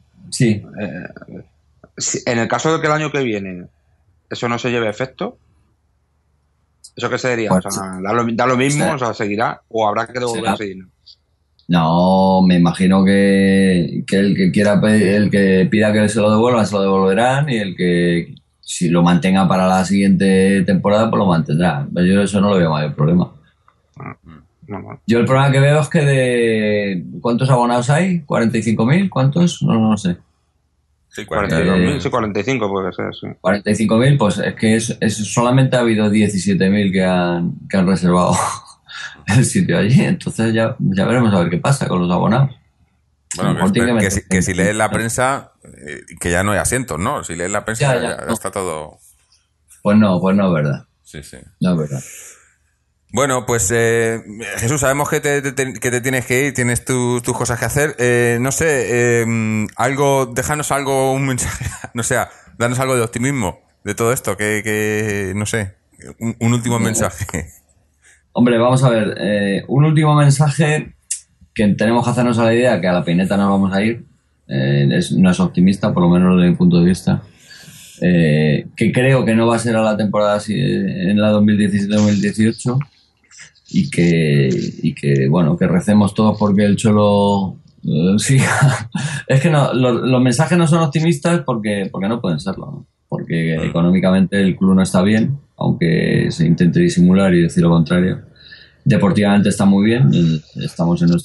En el caso de que el año que viene eso no se lleve a efecto, ¿eso qué sería? Pues, o sea, ¿da lo mismo? O sea, ¿seguirá? ¿O habrá que devolver ese dinero? No, me imagino que el que quiera el que pida que se lo devuelvan, se lo devolverán, y el que si lo mantenga para la siguiente temporada, pues lo mantendrá. Yo eso no lo veo mayor problema. No. Yo el problema que veo es que de... ¿Cuántos abonados hay? ¿45.000? ¿Cuántos? No sé. Sí, 42.000, sí, 45 puede ser, sí. 45.000, pues es que solamente ha habido 17.000 que han reservado el sitio allí. Entonces ya veremos a ver qué pasa con los abonados. Bueno, que si lees la prensa, que ya no hay asientos, ¿no? Si lees la prensa ya no. está todo... Pues no es verdad. Sí. No es verdad. Bueno, pues Jesús, sabemos que te tienes que ir, tienes tus cosas que hacer. No sé, déjanos algo, un mensaje, no sé, danos algo de optimismo de todo esto, que no sé, un último mensaje. Hombre, vamos a ver, un último mensaje que tenemos que hacernos a la idea que a la Pineta no vamos a ir, no es optimista, por lo menos desde mi punto de vista. Que creo que no va a ser a la temporada en la 2017-2018 y que bueno, que recemos todos porque el Cholo siga. Es que no, los mensajes no son optimistas porque no pueden serlo, ¿no? Porque económicamente el club no está bien, aunque se intente disimular y decir lo contrario. Deportivamente está muy bien, estamos en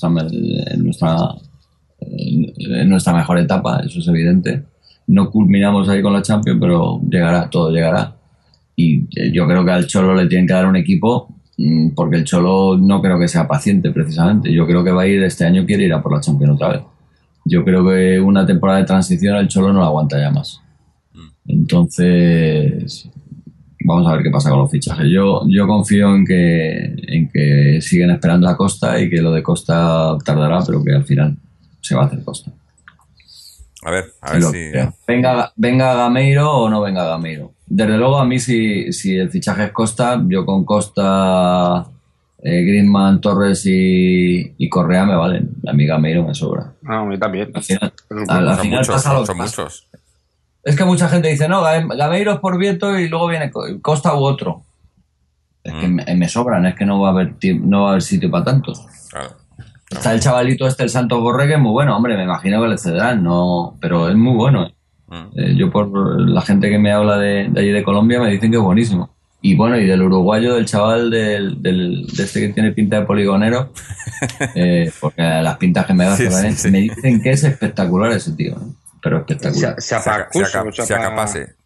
nuestra mejor etapa, eso es evidente. No culminamos ahí con la Champions, pero todo llegará. Y yo creo que al Cholo le tienen que dar un equipo, porque el Cholo no creo que sea paciente, precisamente. Yo creo que va a ir, este año quiere ir a por la Champions otra vez. Yo creo que una temporada de transición el Cholo no la aguanta ya más. Entonces, vamos a ver qué pasa con los fichajes. Yo confío en que siguen esperando a Costa y que lo de Costa tardará, pero que al final se va a hacer Costa. A ver si... Venga Gameiro o no venga Gameiro. Desde luego, a mí si el fichaje es Costa, yo con Costa, Griezmann, Torres y Correa me valen. A mí Gameiro me sobra. A mí también. Al final pasa lo que son pasa. muchos. Es que mucha gente dice, no, Gameiro es por Vieto y luego viene Costa u otro. Es que me sobran, es que no va a haber sitio para tantos. Claro. Está el chavalito el Santos Borré, que es muy bueno, hombre, me imagino que le cederán, no, pero es muy bueno. Yo por la gente que me habla de allí de Colombia me dicen que es buenísimo. Y bueno, y del uruguayo, del chaval de este que tiene pinta de poligonero, porque las pintas que me da me dicen que es espectacular ese tío, ¿eh? Pero espectacular. Se acapase.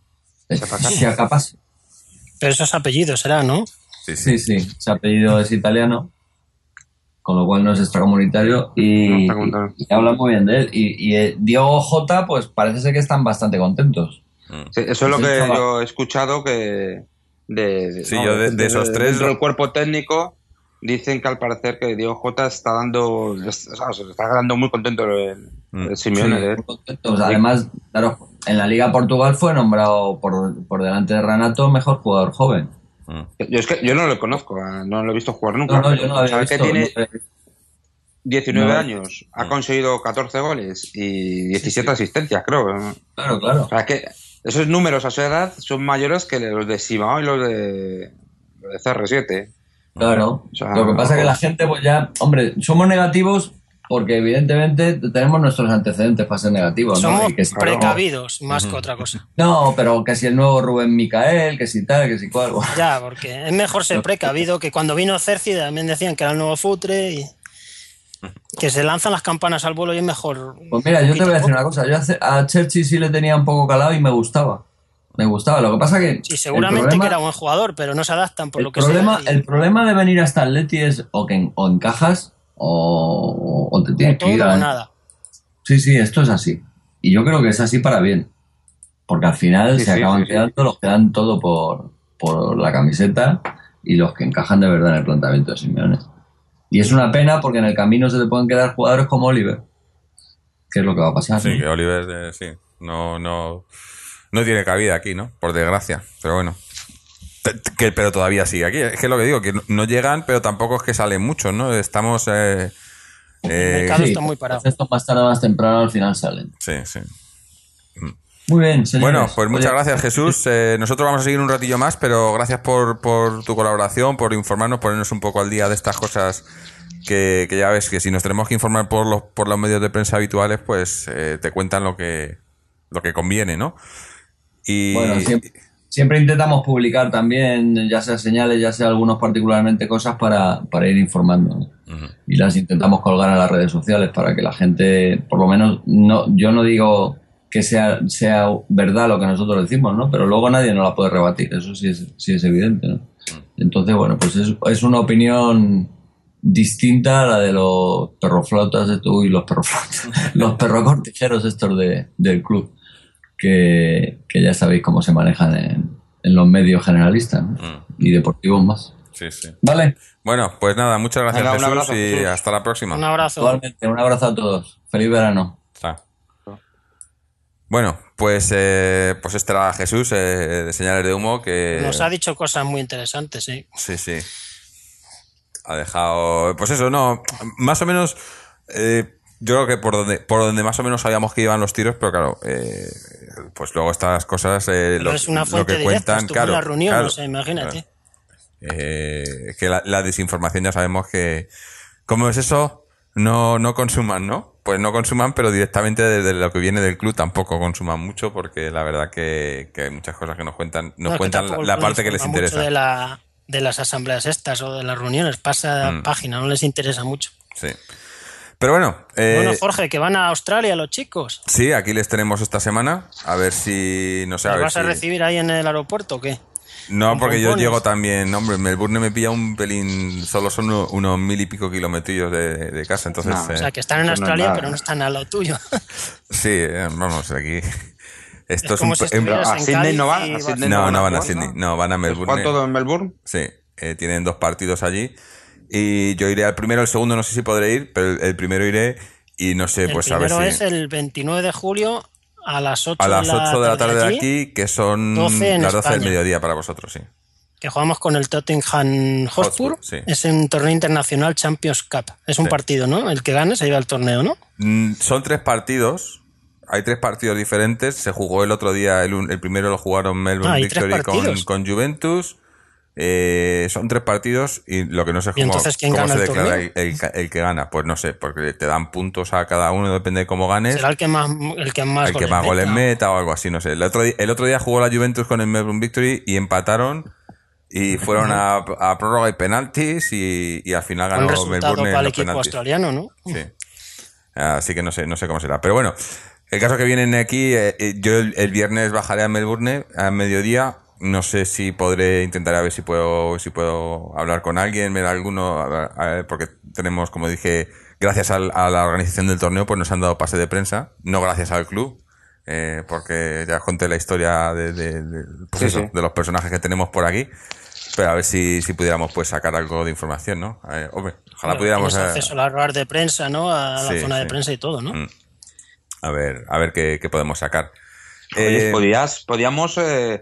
Pero esos apellidos será, ¿no? Sí, ese apellido es italiano, con lo cual no es extracomunitario y habla muy bien de él. Y Diego Jota, pues parece ser que están bastante contentos. Sí, eso es lo que yo he escuchado, que de esos tres... Dentro del cuerpo técnico dicen que al parecer que Diego Jota se está quedando muy contento el Simeone. Sí, muy contentos. Además, claro, en la Liga Portugal fue nombrado por delante de Renato mejor jugador joven. Yo no lo conozco, no lo he visto jugar nunca. No, yo no lo había visto. Que tiene 19 años, ha conseguido 14 goles y 17 asistencias, creo. Claro. O sea, que esos números a su edad son mayores que los de Simao y los de CR7. Claro. O sea, lo que pasa es que la gente, pues ya, hombre, somos negativos porque evidentemente tenemos nuestros antecedentes para ser negativos, ¿no? Somos y que precavidos más que otra cosa. No, pero que si el nuevo Rubén Micael, que si tal, que si cual. Ya, porque es mejor ser precavido, que cuando vino Cerci también decían que era el nuevo futre y que se lanzan las campanas al vuelo y es mejor. Pues mira, yo te voy a decir una cosa, yo a Cherchi sí le tenía un poco calado y me gustaba. Lo que pasa que... Sí, seguramente que era buen jugador, pero no se adaptan por lo que sea. El problema de venir hasta Atleti es o encajas o te tienes que ir a... nada. Sí, esto es así. Y yo creo que es así para bien. Porque al final se acaban quedando los que dan todo por la camiseta y los que encajan de verdad en el planteamiento de Simeone. Y es una pena porque en el camino se te pueden quedar jugadores como Oliver. ¿Qué es lo que va a pasar? Sí, ¿no? que Oliver, no tiene cabida aquí, ¿no? Por desgracia. Pero bueno. Pero todavía sigue aquí. Es que lo que digo, que no llegan, pero tampoco es que salen muchos, ¿no? Estamos... el mercado está muy parado. Estos más tarde o más temprano al final salen. Sí. Muy bien, señores. Bueno, pues muchas gracias, Jesús. Nosotros vamos a seguir un ratillo más, pero gracias por tu colaboración, por informarnos, ponernos un poco al día de estas cosas que ya ves que si nos tenemos que informar por los medios de prensa habituales, pues te cuentan lo que conviene, ¿no? Y bueno, Siempre intentamos publicar también, ya sea señales, ya sea algunos particularmente cosas para ir informando, ¿no? Y las intentamos colgar a las redes sociales para que la gente, por lo menos, yo no digo que sea verdad lo que nosotros decimos, ¿no? Pero luego nadie nos la puede rebatir, eso sí es evidente, ¿no? Entonces, bueno, pues es una opinión distinta a la de los perroflautas y los perroflautas, los perrocortijeros estos del club, que ya sabéis cómo se manejan en los medios generalistas, ¿no? Y deportivos más. Sí, sí. Vale. Bueno, pues nada, muchas gracias, Venga, un Jesús, abrazo, y Jesús. hasta la próxima. Un abrazo. Igualmente, un abrazo a todos. Feliz verano. Chao. Bueno, pues este era Jesús, de Señales de Humo, que... Nos ha dicho cosas muy interesantes, sí. Sí, sí. Ha dejado... Pues eso, no, más o menos... yo creo que por donde más o menos sabíamos que iban los tiros, pero claro, pues luego estas cosas... Pero es una fuente lo que directa, cuentan, estuvo en la reunión, claro, o sea, imagínate. que la desinformación ya sabemos que... ¿Cómo es eso? No consuman, ¿no? Pues no consuman, pero directamente desde lo que viene del club tampoco consuman mucho, porque la verdad que hay muchas cosas que nos cuentan No, es que cuentan tampoco la el club parte que les informa mucho interesa. de las asambleas estas o de las reuniones, pasa página, no les interesa mucho. Sí. Pero bueno, Bueno, Jorge, que van a Australia los chicos. sí, aquí les tenemos esta semana, a ver si, no sé, a ¿Los ver vas a si... recibir ahí en el aeropuerto o qué? No, ¿Con porque yo pompones? llego también, hombre, Melbourne me pilla un pelín, solo son unos 1000 y pico kilómetros de casa, entonces... No, O sea, que están en Eso no es Australia, nada. pero no están al lado tuyo. Sí, vamos, aquí... Esto Es como si estuvieras ¿A en Sydney Cádiz no van? y ¿A vas- Sydney No, no van a jugar, Sydney, no, van a Melbourne. ¿Juegan todo en Melbourne? Sí, tienen 2 partidos allí y yo iré al primero, el segundo no sé si podré ir, pero el primero iré y no sé, El pues a ver primero si... es el 29 de julio a las 8 A las 8 de la tarde de allí, aquí, que son 12 en las 12 del España. mediodía para vosotros, sí. que jugamos con el Tottenham Hotspur. Hotspur, sí. Es un torneo internacional Champions Cup. Es un Sí. partido, ¿no? El que gane se lleva el torneo, ¿no? Son 3 partidos. Hay 3 partidos diferentes. Se jugó el otro día, el primero lo jugaron Melbourne hay 3 Victory partidos. con Juventus. Son 3 partidos y lo que no sé es ¿Y entonces quién cómo gana se el declara torneo? el que gana. Pues no sé, porque te dan puntos a cada uno, depende de cómo ganes. Será el que más El que más goles meta o algo así, no sé. El otro día jugó la Juventus con el Melbourne Victory y empataron y fueron a prórroga y penaltis y al final Un ganó resultado Melbourne en para el los equipo penaltis. australiano, ¿no? Sí. Así que no sé cómo será. Pero bueno, el caso que vienen aquí, yo el viernes bajaré a Melbourne a mediodía. No sé si podré intentar a ver si puedo hablar con alguien, ver a alguno, a ver, porque tenemos, como dije, gracias a la organización del torneo, pues nos han dado pase de prensa, no gracias al club, porque ya conté la historia pues Sí, eso, sí. de los personajes que tenemos por aquí. Pero a ver si pudiéramos pues sacar algo de información, ¿no? Hombre, ojalá pudiéramos... Tienes acceso a las ruedas de prensa, ¿no? A la Sí, zona de sí. prensa y todo, ¿no? A ver qué podemos sacar. Oye, podíamos,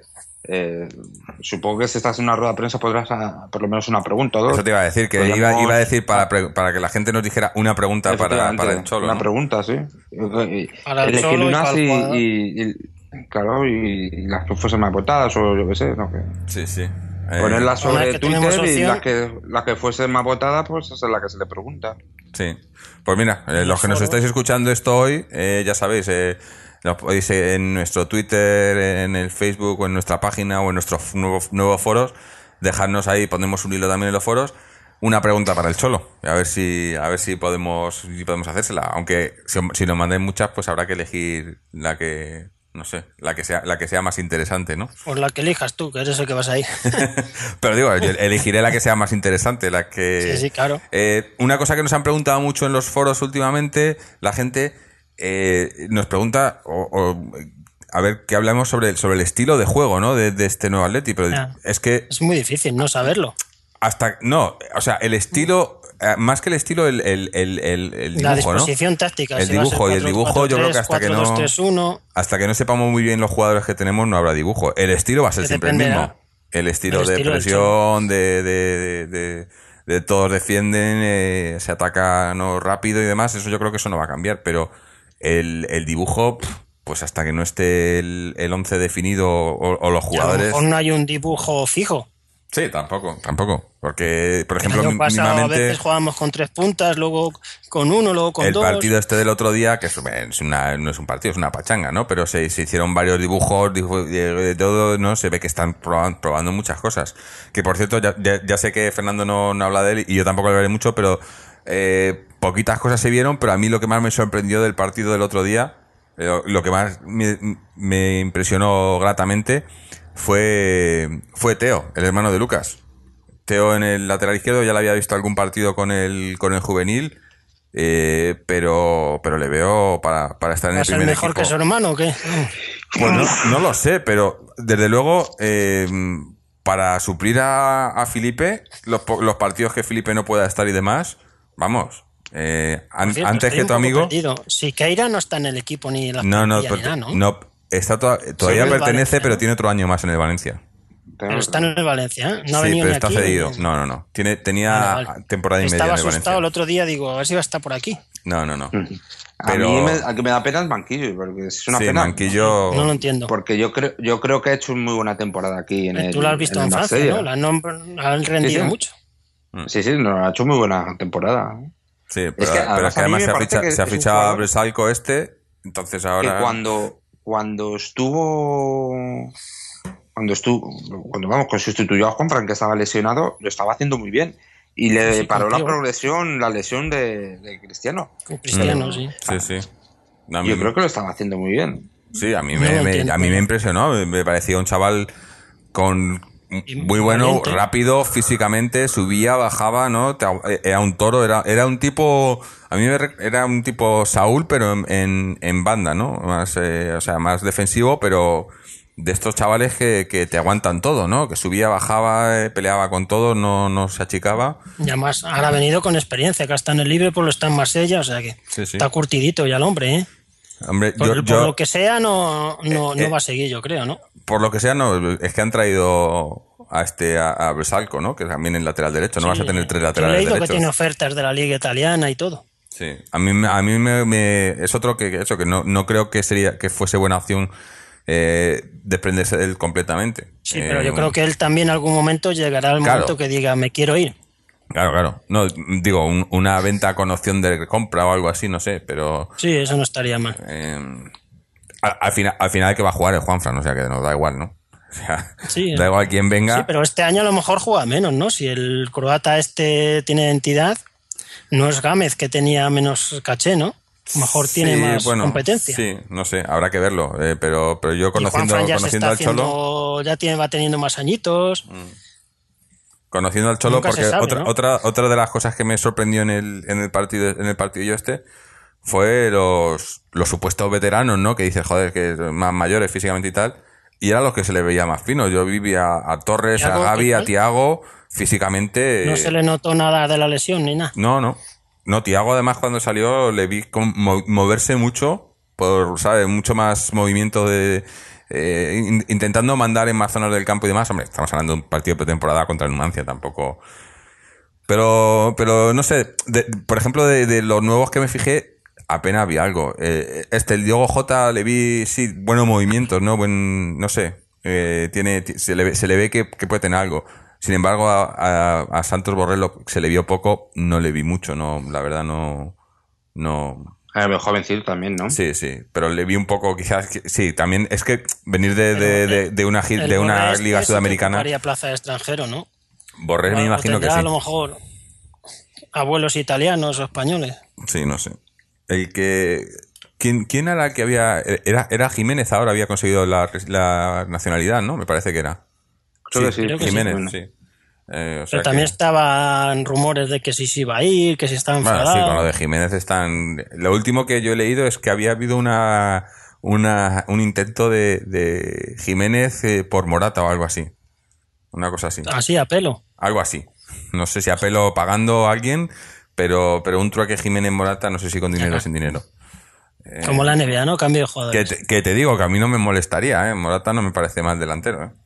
supongo que si estás en una rueda de prensa podrás por lo menos una pregunta o dos. Eso te iba a decir, que Podíamos- iba a decir para que la gente nos dijera una pregunta Efectivamente, para el Cholo, una ¿no? pregunta, sí. Para el Elegir Cholo y unas para el jugador. claro, y las que fuesen más votadas o yo qué sé, ¿no? Sí, sí. Ponerlas Una vez sobre que tenemos Twitter y opción- la que fuese más votada, pues esa es la que se le pregunta. Sí. Pues mira, los que nos foros. estáis escuchando esto hoy, ya sabéis, lo podéis en nuestro Twitter, en el Facebook o en nuestra página o en nuestros nuevos foros, dejarnos ahí, ponemos un hilo también en los foros, una pregunta para el Cholo. A ver si podemos hacérsela. Aunque si nos mandáis muchas, pues habrá que elegir la que, no sé, la que sea más interesante, ¿no? Pues la que elijas tú, que eres el que vas a ir. Pero digo, yo elegiré la que sea más interesante, la que... Sí, sí, claro. Una cosa que nos han preguntado mucho en los foros últimamente, la gente nos pregunta, a ver, que hablemos sobre el estilo de juego, ¿no? De este nuevo Atleti, pero Ya. es que Es muy difícil no saberlo. o sea, el estilo, más que el estilo, el dibujo, La ¿no? disposición táctica. El si va a ser dibujo, y el dibujo yo creo que 4-2-3-1, hasta que no sepamos muy bien los jugadores que tenemos, no habrá dibujo. El estilo va a ser Que siempre el dependerá mismo. El estilo del de estilo del presión, de todos defienden, se ataca no rápido y demás, eso yo creo que eso no va a cambiar, pero el dibujo, pues hasta que no esté el 11 definido o los y a lo jugadores... mejor no hay un dibujo fijo. Sí, tampoco. Porque, por ejemplo, El año pasado a mínimamente veces jugábamos con 3 puntas, luego con 1, luego con el 2. partido este del otro día, que no es un partido, es una pachanga, ¿no? Pero se hicieron varios dibujos de todo, ¿no? Se ve que están probando muchas cosas. Que, por cierto, ya sé que Fernando no habla de él y yo tampoco hablaré mucho, pero poquitas cosas se vieron, pero a mí lo que más me sorprendió del partido del otro día, lo que más me impresionó gratamente fue Teo, el hermano de Lucas. Teo en el lateral izquierdo, ya le había visto algún partido con el juvenil, pero le veo para estar en ¿Va el a ser primer mejor equipo. que su hermano o qué? Pues no lo sé, pero desde luego para suplir a Felipe, los partidos que Felipe no pueda estar y demás, vamos, Por cierto, antes estoy que un tu poco amigo... perdido. Siqueira no está en el equipo ni en la No, plantilla ni nada, ¿no? está todavía en el pertenece, Valencia, pero ¿no? tiene otro año más en el Valencia. Pero está en el Valencia, ¿eh? No ha Sí, venido pero ni está aquí. cedido. ni- No. Tenía Vale. temporada y media Estaba en el asustado Valencia. el otro día, digo, a ver si va a estar por aquí. No. A Pero- mí al que me da pena es Banquillo, porque es una Sí, pena. Manquillo... No lo entiendo. Porque yo creo que ha hecho muy buena temporada aquí en el Tú lo has visto en Francia, Marsella. ¿no? Han rendido Sí. mucho. Sí, no, ha hecho muy buena temporada. Sí, pero Es que además es que a mí además me parece que se ha es un fichado a jugador Bresalco entonces ahora... Que cuando sustituyó a Juanfran, que estaba lesionado, lo estaba haciendo muy bien. Y le Sí, paró la contigo. progresión, la lesión de Cristiano. Con Cristiano, sí. Sí. A mí- Yo creo que lo estaba haciendo muy bien. Sí, a mí No lo me entiendo. impresionó. Me parecía un chaval con muy bueno, valiente. rápido, físicamente, subía, bajaba, ¿no? Era un toro, era un tipo... A mí era un tipo Saúl, pero en banda, ¿no? Más, o sea, más defensivo, pero de estos chavales que te aguantan todo, ¿no? Que subía, bajaba, peleaba con todo, no se achicaba. Y además, ahora ha venido con experiencia, que está en el Liverpool, está en Marsella, o sea que Sí. está curtidito ya el hombre, ¿eh? Hombre, Por lo que sea, no va a seguir, yo creo, ¿no? por lo que sea, no, es que han traído a Bresalco, ¿no? Que también es lateral derecho. No vas a tener tres Yo he laterales leído derechos. que tiene ofertas de la liga italiana y todo. Sí. A mí es otro que no creo que fuese buena opción desprenderse de él completamente. Sí, pero yo creo que él también en algún momento llegará al Claro. momento que diga, me quiero ir. Claro. No, digo, una venta con opción de compra o algo así, no sé, pero Sí, eso no estaría mal. al final el que va a jugar es Juanfran, o sea que nos da igual, ¿no? O sea, Sí, da igual quién venga. Sí, pero este año a lo mejor juega menos, ¿no? Si el croata tiene identidad, no es Gámez que tenía menos caché, ¿no? A lo mejor tiene Sí, más bueno, competencia. Sí, no sé, habrá que verlo. Pero yo Y conociendo Juanfran ya se está al Cholo, va teniendo más añitos. conociendo al Cholo, Nunca se porque sabe, ¿no? otra de las cosas que me sorprendió en el partidillo este fue los supuestos veteranos, ¿no? Que dices, joder, que más mayores físicamente y tal, y eran los que se les veía más finos. Yo vi a Torres, a ¿Thiago, Gavi, qué a tal? Thiago, físicamente. No se le notó nada de la lesión ni nada. No, Thiago además cuando salió le vi moverse mucho, ¿sabes? Mucho más movimiento intentando mandar en más zonas del campo y demás. Hombre, estamos hablando de un partido de pretemporada contra el Numancia, tampoco. Pero no sé, por ejemplo, de los nuevos que me fijé, apenas vi algo. El Diogo Jota le vi, sí, buenos movimientos, ¿no? No sé, se le ve que puede tener algo. Sin embargo, a Santos Borrell se le vio poco, no le vi mucho, no, la verdad no. Jovencito también, ¿no? Sí, pero le vi un poco, quizás, sí, también es que venir de una Borrell liga sí que sudamericana, ocuparía plaza de extranjero, ¿no? Borrell me imagino que Tendrá sí. a lo mejor abuelos italianos o españoles. Sí, no sé. ¿Quién era el que había? Era Jiménez ahora, había conseguido la nacionalidad, ¿no? Me parece que era. Creo que sí. Creo que Jiménez, bueno. sí. O sea Pero también que- estaban rumores de que sí se iba a ir, que si estaba Bueno, enfadado. sí, con lo de Jiménez están... Lo último que yo he leído es que había habido un intento de Jiménez por Morata o algo así. Una cosa así. Así a pelo. Algo así. No sé si a pelo pagando a alguien, pero un trueque Jiménez-Morata, no sé si con dinero o sin dinero. Como la NBA, ¿no? Cambio de jugadores. Que te digo que a mí no me molestaría, ¿eh? Morata no me parece mal delantero, ¿eh?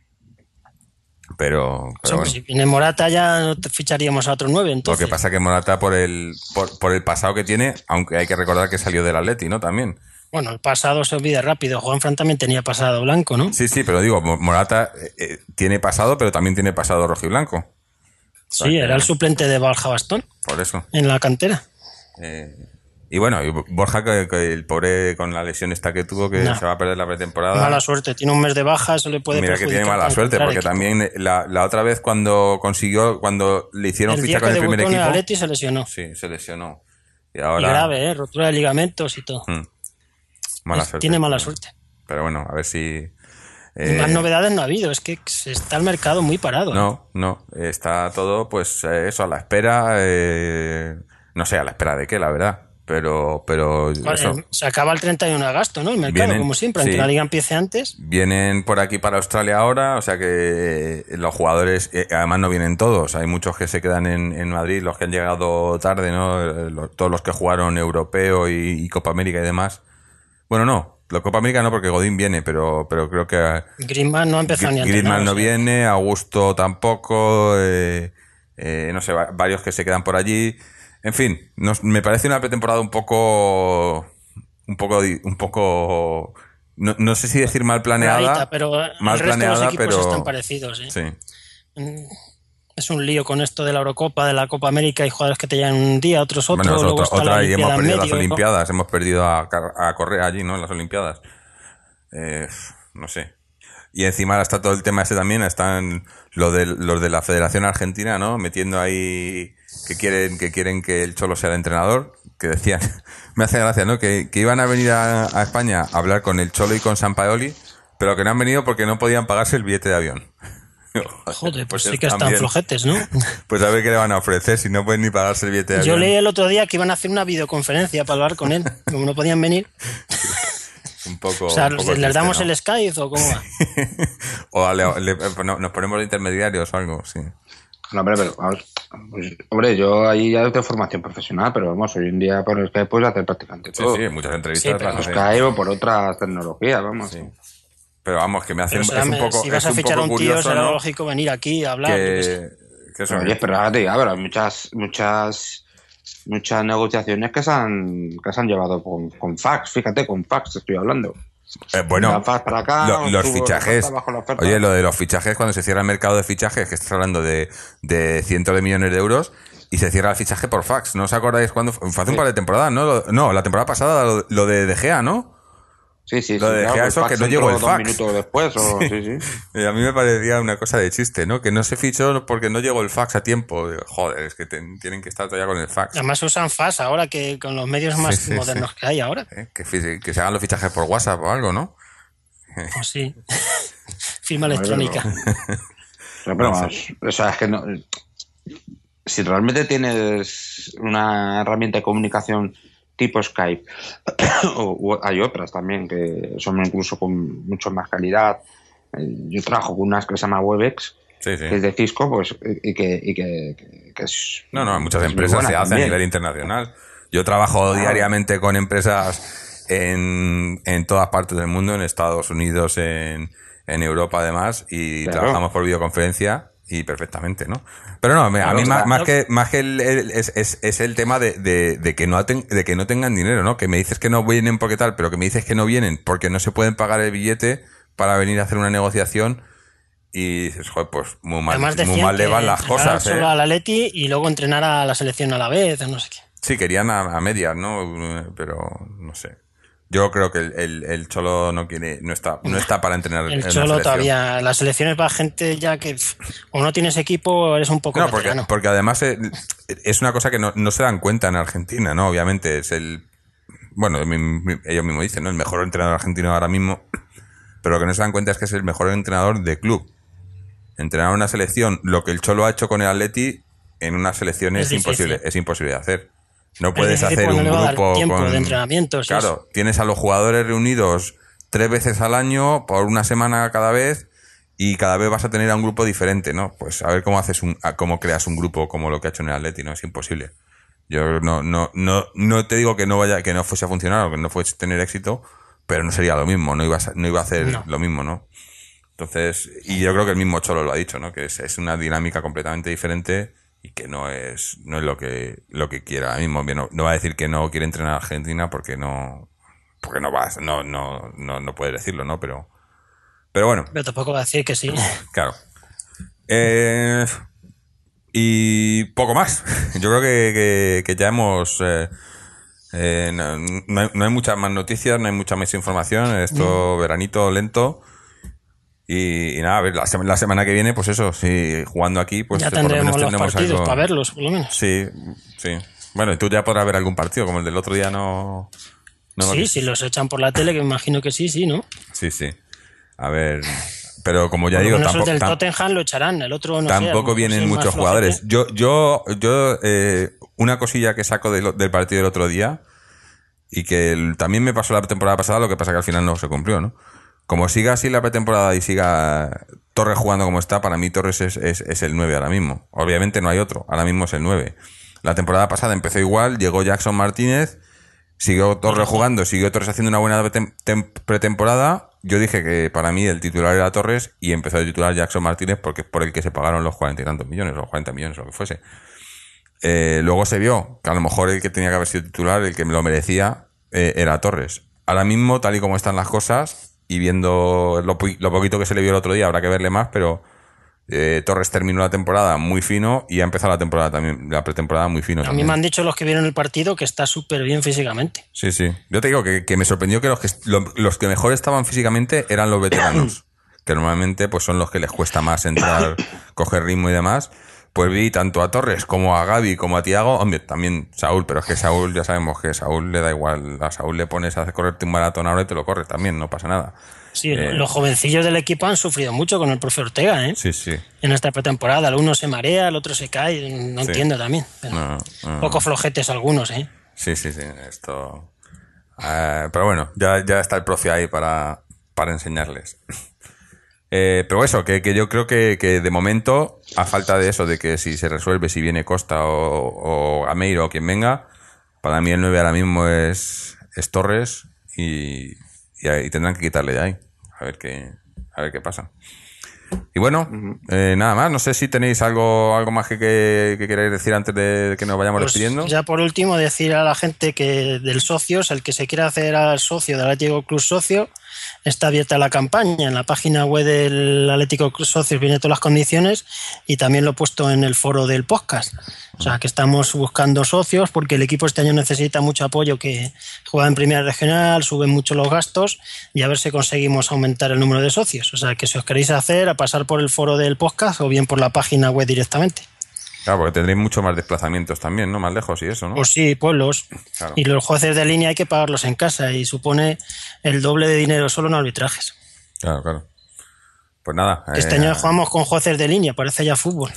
Pero Sí, bueno. Si viene Morata ya no te ficharíamos a otro 9, Lo entonces. que pasa que Morata por el pasado que tiene, aunque hay que recordar que salió del Atleti, ¿no? También. Bueno, el pasado se olvida rápido. Juanfran también tenía pasado blanco, ¿no? Sí, pero digo, Morata tiene pasado, pero también tiene pasado rojiblanco. Sí, era el suplente de Borja Bastón. Por eso. En la cantera. Y bueno, y Borja, que el pobre con la lesión esta que tuvo, que se va a perder la pretemporada. Mala suerte, tiene un mes de baja, eso le puede Mira que tiene mala suerte, porque también la otra vez cuando le hicieron ficha con el primer equipo. El Atleti se lesionó. Sí, se lesionó. Y ahora. Y grave, rotura de ligamentos y todo. Mala suerte. Tiene mala suerte. Pero bueno, a ver si. Más novedades no ha habido, es que está el mercado muy parado. No, está todo, pues eso, a la espera. No sé, a la espera de qué, la verdad. Pero eso. Se acaba el 31 de agosto, ¿no? El mercado, como siempre, aunque la liga empiece antes. Vienen por aquí para Australia ahora, o sea que los jugadores, además no vienen todos, hay muchos que se quedan en Madrid, los que han llegado tarde, ¿no? Todos los que jugaron Europeo y Copa América y demás. Bueno, no, la Copa América no, porque Godín viene, pero creo que... Griezmann no ha empezado ni a entrenar. Griezmann no viene, Augusto tampoco, no sé, varios que se quedan por allí. En fin, me parece una pretemporada un poco, no sé si decir mal planeada, pero mal el resto planeada, de los equipos pero están parecidos. Sí. Es un lío con esto de la Eurocopa, de la Copa América, hay jugadores que te llegan un día, otros otro. Bueno, luego está otra la y hemos Olimpiada perdido en medio, las Olimpiadas, hemos perdido a Correa allí, ¿no? En las Olimpiadas. No sé. Y encima ahora está todo el tema este también, están los de la Federación Argentina, ¿no? Metiendo ahí que quieren que el Cholo sea el entrenador, que decían, me hace gracia, ¿no? Que iban a venir a España a hablar con el Cholo y con Sampaoli, pero que no han venido porque no podían pagarse el billete de avión. Joder, pues sí que están flojetes, ¿no? Pues a ver qué le van a ofrecer si no pueden ni pagarse el billete de avión. Yo leí el otro día que iban a hacer una videoconferencia para hablar con él, como no podían venir. Un poco. O sea, un poco ¿les damos triste, ¿no? el Skype o cómo va? O nos ponemos de intermediarios o algo, sí. No, pero vamos, pues, hombre, yo ahí ya tengo formación profesional, pero vamos, hoy en día por Skype puedes hacer prácticamente todo. Sí, muchas entrevistas. Sí, pero las Skype o por otras tecnologías, vamos. Sí. Pero vamos, que me hace Pero es un poco. si vas es a fichar a un tío, curioso, será ¿no? lógico venir aquí a hablar. Que eso, Oye, pero ahora te digo, pero hay muchas negociaciones que se han llevado con fax, fíjate, con fax te estoy hablando. Bueno, Fax para acá, los tuvo fichajes. bajo la oferta. Oye, lo de los fichajes, cuando se cierra el mercado de fichajes, que estás hablando de cientos de millones de euros, y se cierra el fichaje por fax. ¿No os acordáis cuando? Fue hace un par de temporadas, ¿no? No, la temporada pasada, lo de Gea, ¿no? Sí, Lo de Gea, eso, que no llegó el fax. 2 minutos después, o sí. A mí me parecía una cosa de chiste, ¿no? Que no se fichó porque no llegó el fax a tiempo. Joder, es que tienen que estar todavía con el fax. Además usan fax ahora que con los medios más modernos que hay ahora. Que se hagan los fichajes por WhatsApp o algo, ¿no? Pues sí. Firma electrónica. Pero vamos, o sea, es que no, si realmente tienes una herramienta de comunicación tipo Skype, o hay otras también que son incluso con mucho más calidad. Yo trabajo con unas que se llama Webex, que es de Cisco, pues, y que es... No, muchas empresas se hacen a nivel internacional. Yo trabajo diariamente con empresas en todas partes del mundo, en Estados Unidos, en Europa además, y trabajamos por videoconferencia y perfectamente, ¿no? Pero no, a mí más que es el tema de que no tengan dinero, ¿no? Que me dices que no vienen porque tal, pero que me dices que no vienen porque no se pueden pagar el billete para venir a hacer una negociación. Y dices, joder, pues muy mal le van las cosas, solo a la Atleti y luego entrenar a la selección a la vez, o no sé qué. Sí, querían a medias, ¿no? Pero no sé. Yo creo que el Cholo no está para entrenar. El Cholo todavía, las selecciones para gente ya que o no tienes equipo o eres un poco veterano. Porque además es una cosa que no se dan cuenta en Argentina, ¿no? Obviamente es bueno, ellos mismos dicen, ¿no? El mejor entrenador argentino ahora mismo, pero lo que no se dan cuenta es que es el mejor entrenador de club. Entrenar una selección, lo que el Cholo ha hecho con el Atleti, en una selección es imposible de hacer. No puedes hacer un grupo con de entrenamientos. Claro, tienes a los jugadores reunidos 3 veces al año por una semana cada vez y cada vez vas a tener a un grupo diferente, ¿no? Pues a ver cómo creas un grupo como lo que ha hecho en el Atleti, ¿no? Es imposible. Yo no te digo que no fuese a funcionar o que no fuese a tener éxito, pero no sería lo mismo, no iba a hacer lo mismo, ¿no? Entonces, y yo creo que el mismo Cholo lo ha dicho, ¿no? Que es una dinámica completamente diferente y que no es lo que quiera ahora mismo. No va a decir que no quiere entrenar a Argentina porque no porque no vas, no puedes decirlo, ¿no? Pero bueno, Pero tampoco va a decir que sí. claro. Y poco más. Yo creo que ya hemos... no hay muchas más noticias, no hay mucha más información. Esto, veranito lento. Y nada, a ver, la semana que viene, pues eso, sí, jugando aquí, pues Ya por lo menos tendremos los tendremos partidos algo. para verlos, por lo menos. Sí, sí. Bueno, y tú ya podrás ver algún partido, como el del otro día no hemos Sí, visto. si los echan por la tele, que me imagino que sí, ¿no? Sí, sí. A ver, pero como ya Por lo digo, menos tampoco, el del Tottenham lo echarán, el otro no sé. a lo tampoco mejor vienen sí, más muchos flojete. jugadores. Yo una cosilla que saco del partido del otro día y que también me pasó la temporada pasada, lo que pasa que al final no se cumplió, ¿no? Como siga así la pretemporada y siga Torres jugando como está, para mí Torres es el 9 ahora mismo. Obviamente no hay otro, ahora mismo es el 9. La temporada pasada empezó igual, llegó Jackson Martínez, siguió Torres jugando, siguió Torres haciendo una buena pretemporada. Yo dije que para mí el titular era Torres y empezó a titular Jackson Martínez porque es por el que se pagaron los 40 y tantos millones, o 40 millones, o lo que fuese. Luego se vio que a lo mejor el que tenía que haber sido titular, el que me lo merecía, era Torres. Ahora mismo, tal y como están las cosas, y viendo lo poquito que se le vio el otro día, habrá que verle más, pero Torres terminó la temporada muy fino y ha empezado la temporada también, la pretemporada muy fino A mí también. me han dicho los que vieron el partido que está súper bien físicamente. Sí, sí. Yo te digo que me sorprendió que los que mejor estaban físicamente eran los veteranos, que normalmente pues son los que les cuesta más entrar, coger ritmo y demás. Pues vi tanto a Torres como a Gavi como a Thiago, hombre, también Saúl, pero es que Saúl, ya sabemos que Saúl le da igual, a Saúl le pones a correrte un maratón ahora y te lo corres también, no pasa nada. Sí, los jovencillos del equipo han sufrido mucho con el profe Ortega, ¿eh? Sí, sí. En esta pretemporada. El uno se marea, el otro se cae. No Sí. entiendo también. Pero No. poco flojetes algunos, ¿eh? Sí, esto... pero bueno, ya está el profe ahí para enseñarles. Pero eso, que yo creo que de momento, a falta de eso, de que si se resuelve, si viene Costa o Gameiro o quien venga, para mí el 9 ahora mismo es Torres y tendrán que quitarle de ahí. A ver qué pasa. Y bueno, nada más. No sé si tenéis algo más que queráis decir antes de que nos vayamos Pues despidiendo. ya por último, decir a la gente que del socios, el que se quiera hacer al socio del Atlético Club Socio, está abierta la campaña. En la página web del Atlético Club Socios vienen todas las condiciones y también lo he puesto en el foro del podcast. O sea, que estamos buscando socios porque el equipo este año necesita mucho apoyo, que juega en Primera Regional, suben mucho los gastos y a ver si conseguimos aumentar el número de socios. O sea, que si os queréis hacer, a pasar por el foro del podcast o bien por la página web directamente. Claro, porque tendréis mucho más desplazamientos también, ¿no? Más lejos y eso, ¿no? Pues sí, pueblos. Claro. Y los jueces de línea hay que pagarlos en casa y supone el doble de dinero solo en arbitrajes. Claro. Pues nada. Este año jugamos con jueces de línea, parece ya fútbol.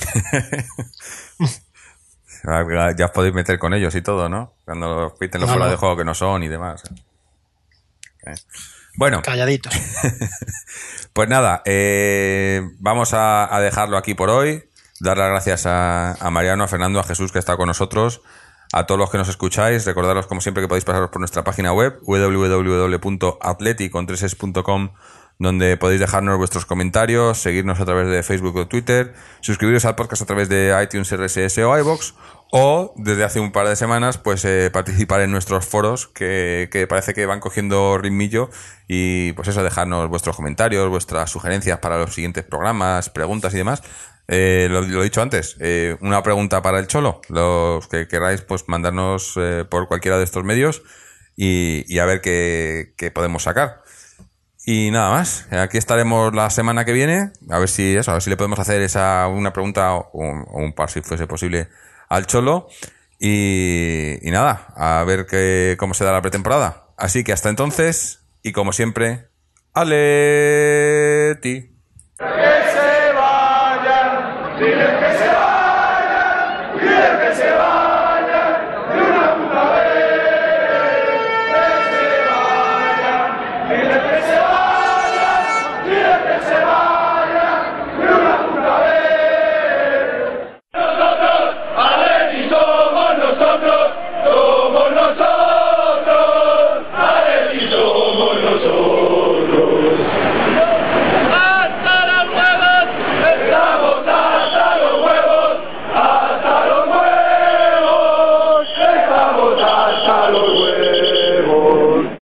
Ya os podéis meter con ellos y todo, ¿no? Cuando os piten los fuera de juego que no son y demás. Bueno, Calladitos. pues nada, vamos a dejarlo aquí por hoy. Dar las gracias a Mariano, a Fernando, a Jesús que está con nosotros, a todos los que nos escucháis. Recordaros como siempre que podéis pasaros por nuestra página web www.atleti.com, donde podéis dejarnos vuestros comentarios, seguirnos a través de Facebook o Twitter, suscribiros al podcast a través de iTunes, RSS o iVoox, o desde hace un par de semanas pues participar en nuestros foros que parece que van cogiendo ritmillo, y pues eso, dejarnos vuestros comentarios, vuestras sugerencias para los siguientes programas, preguntas y demás. Lo he dicho antes, una pregunta para el Cholo, los que queráis pues mandarnos por cualquiera de estos medios y a ver qué podemos sacar. Y nada más, aquí estaremos la semana que viene, a ver si le podemos hacer una pregunta o un par si fuese posible al Cholo, y nada, a ver cómo se da la pretemporada. Así que hasta entonces, y como siempre, ¡Atleti! Que se vayan, diles que se vayan, diles que se vayan.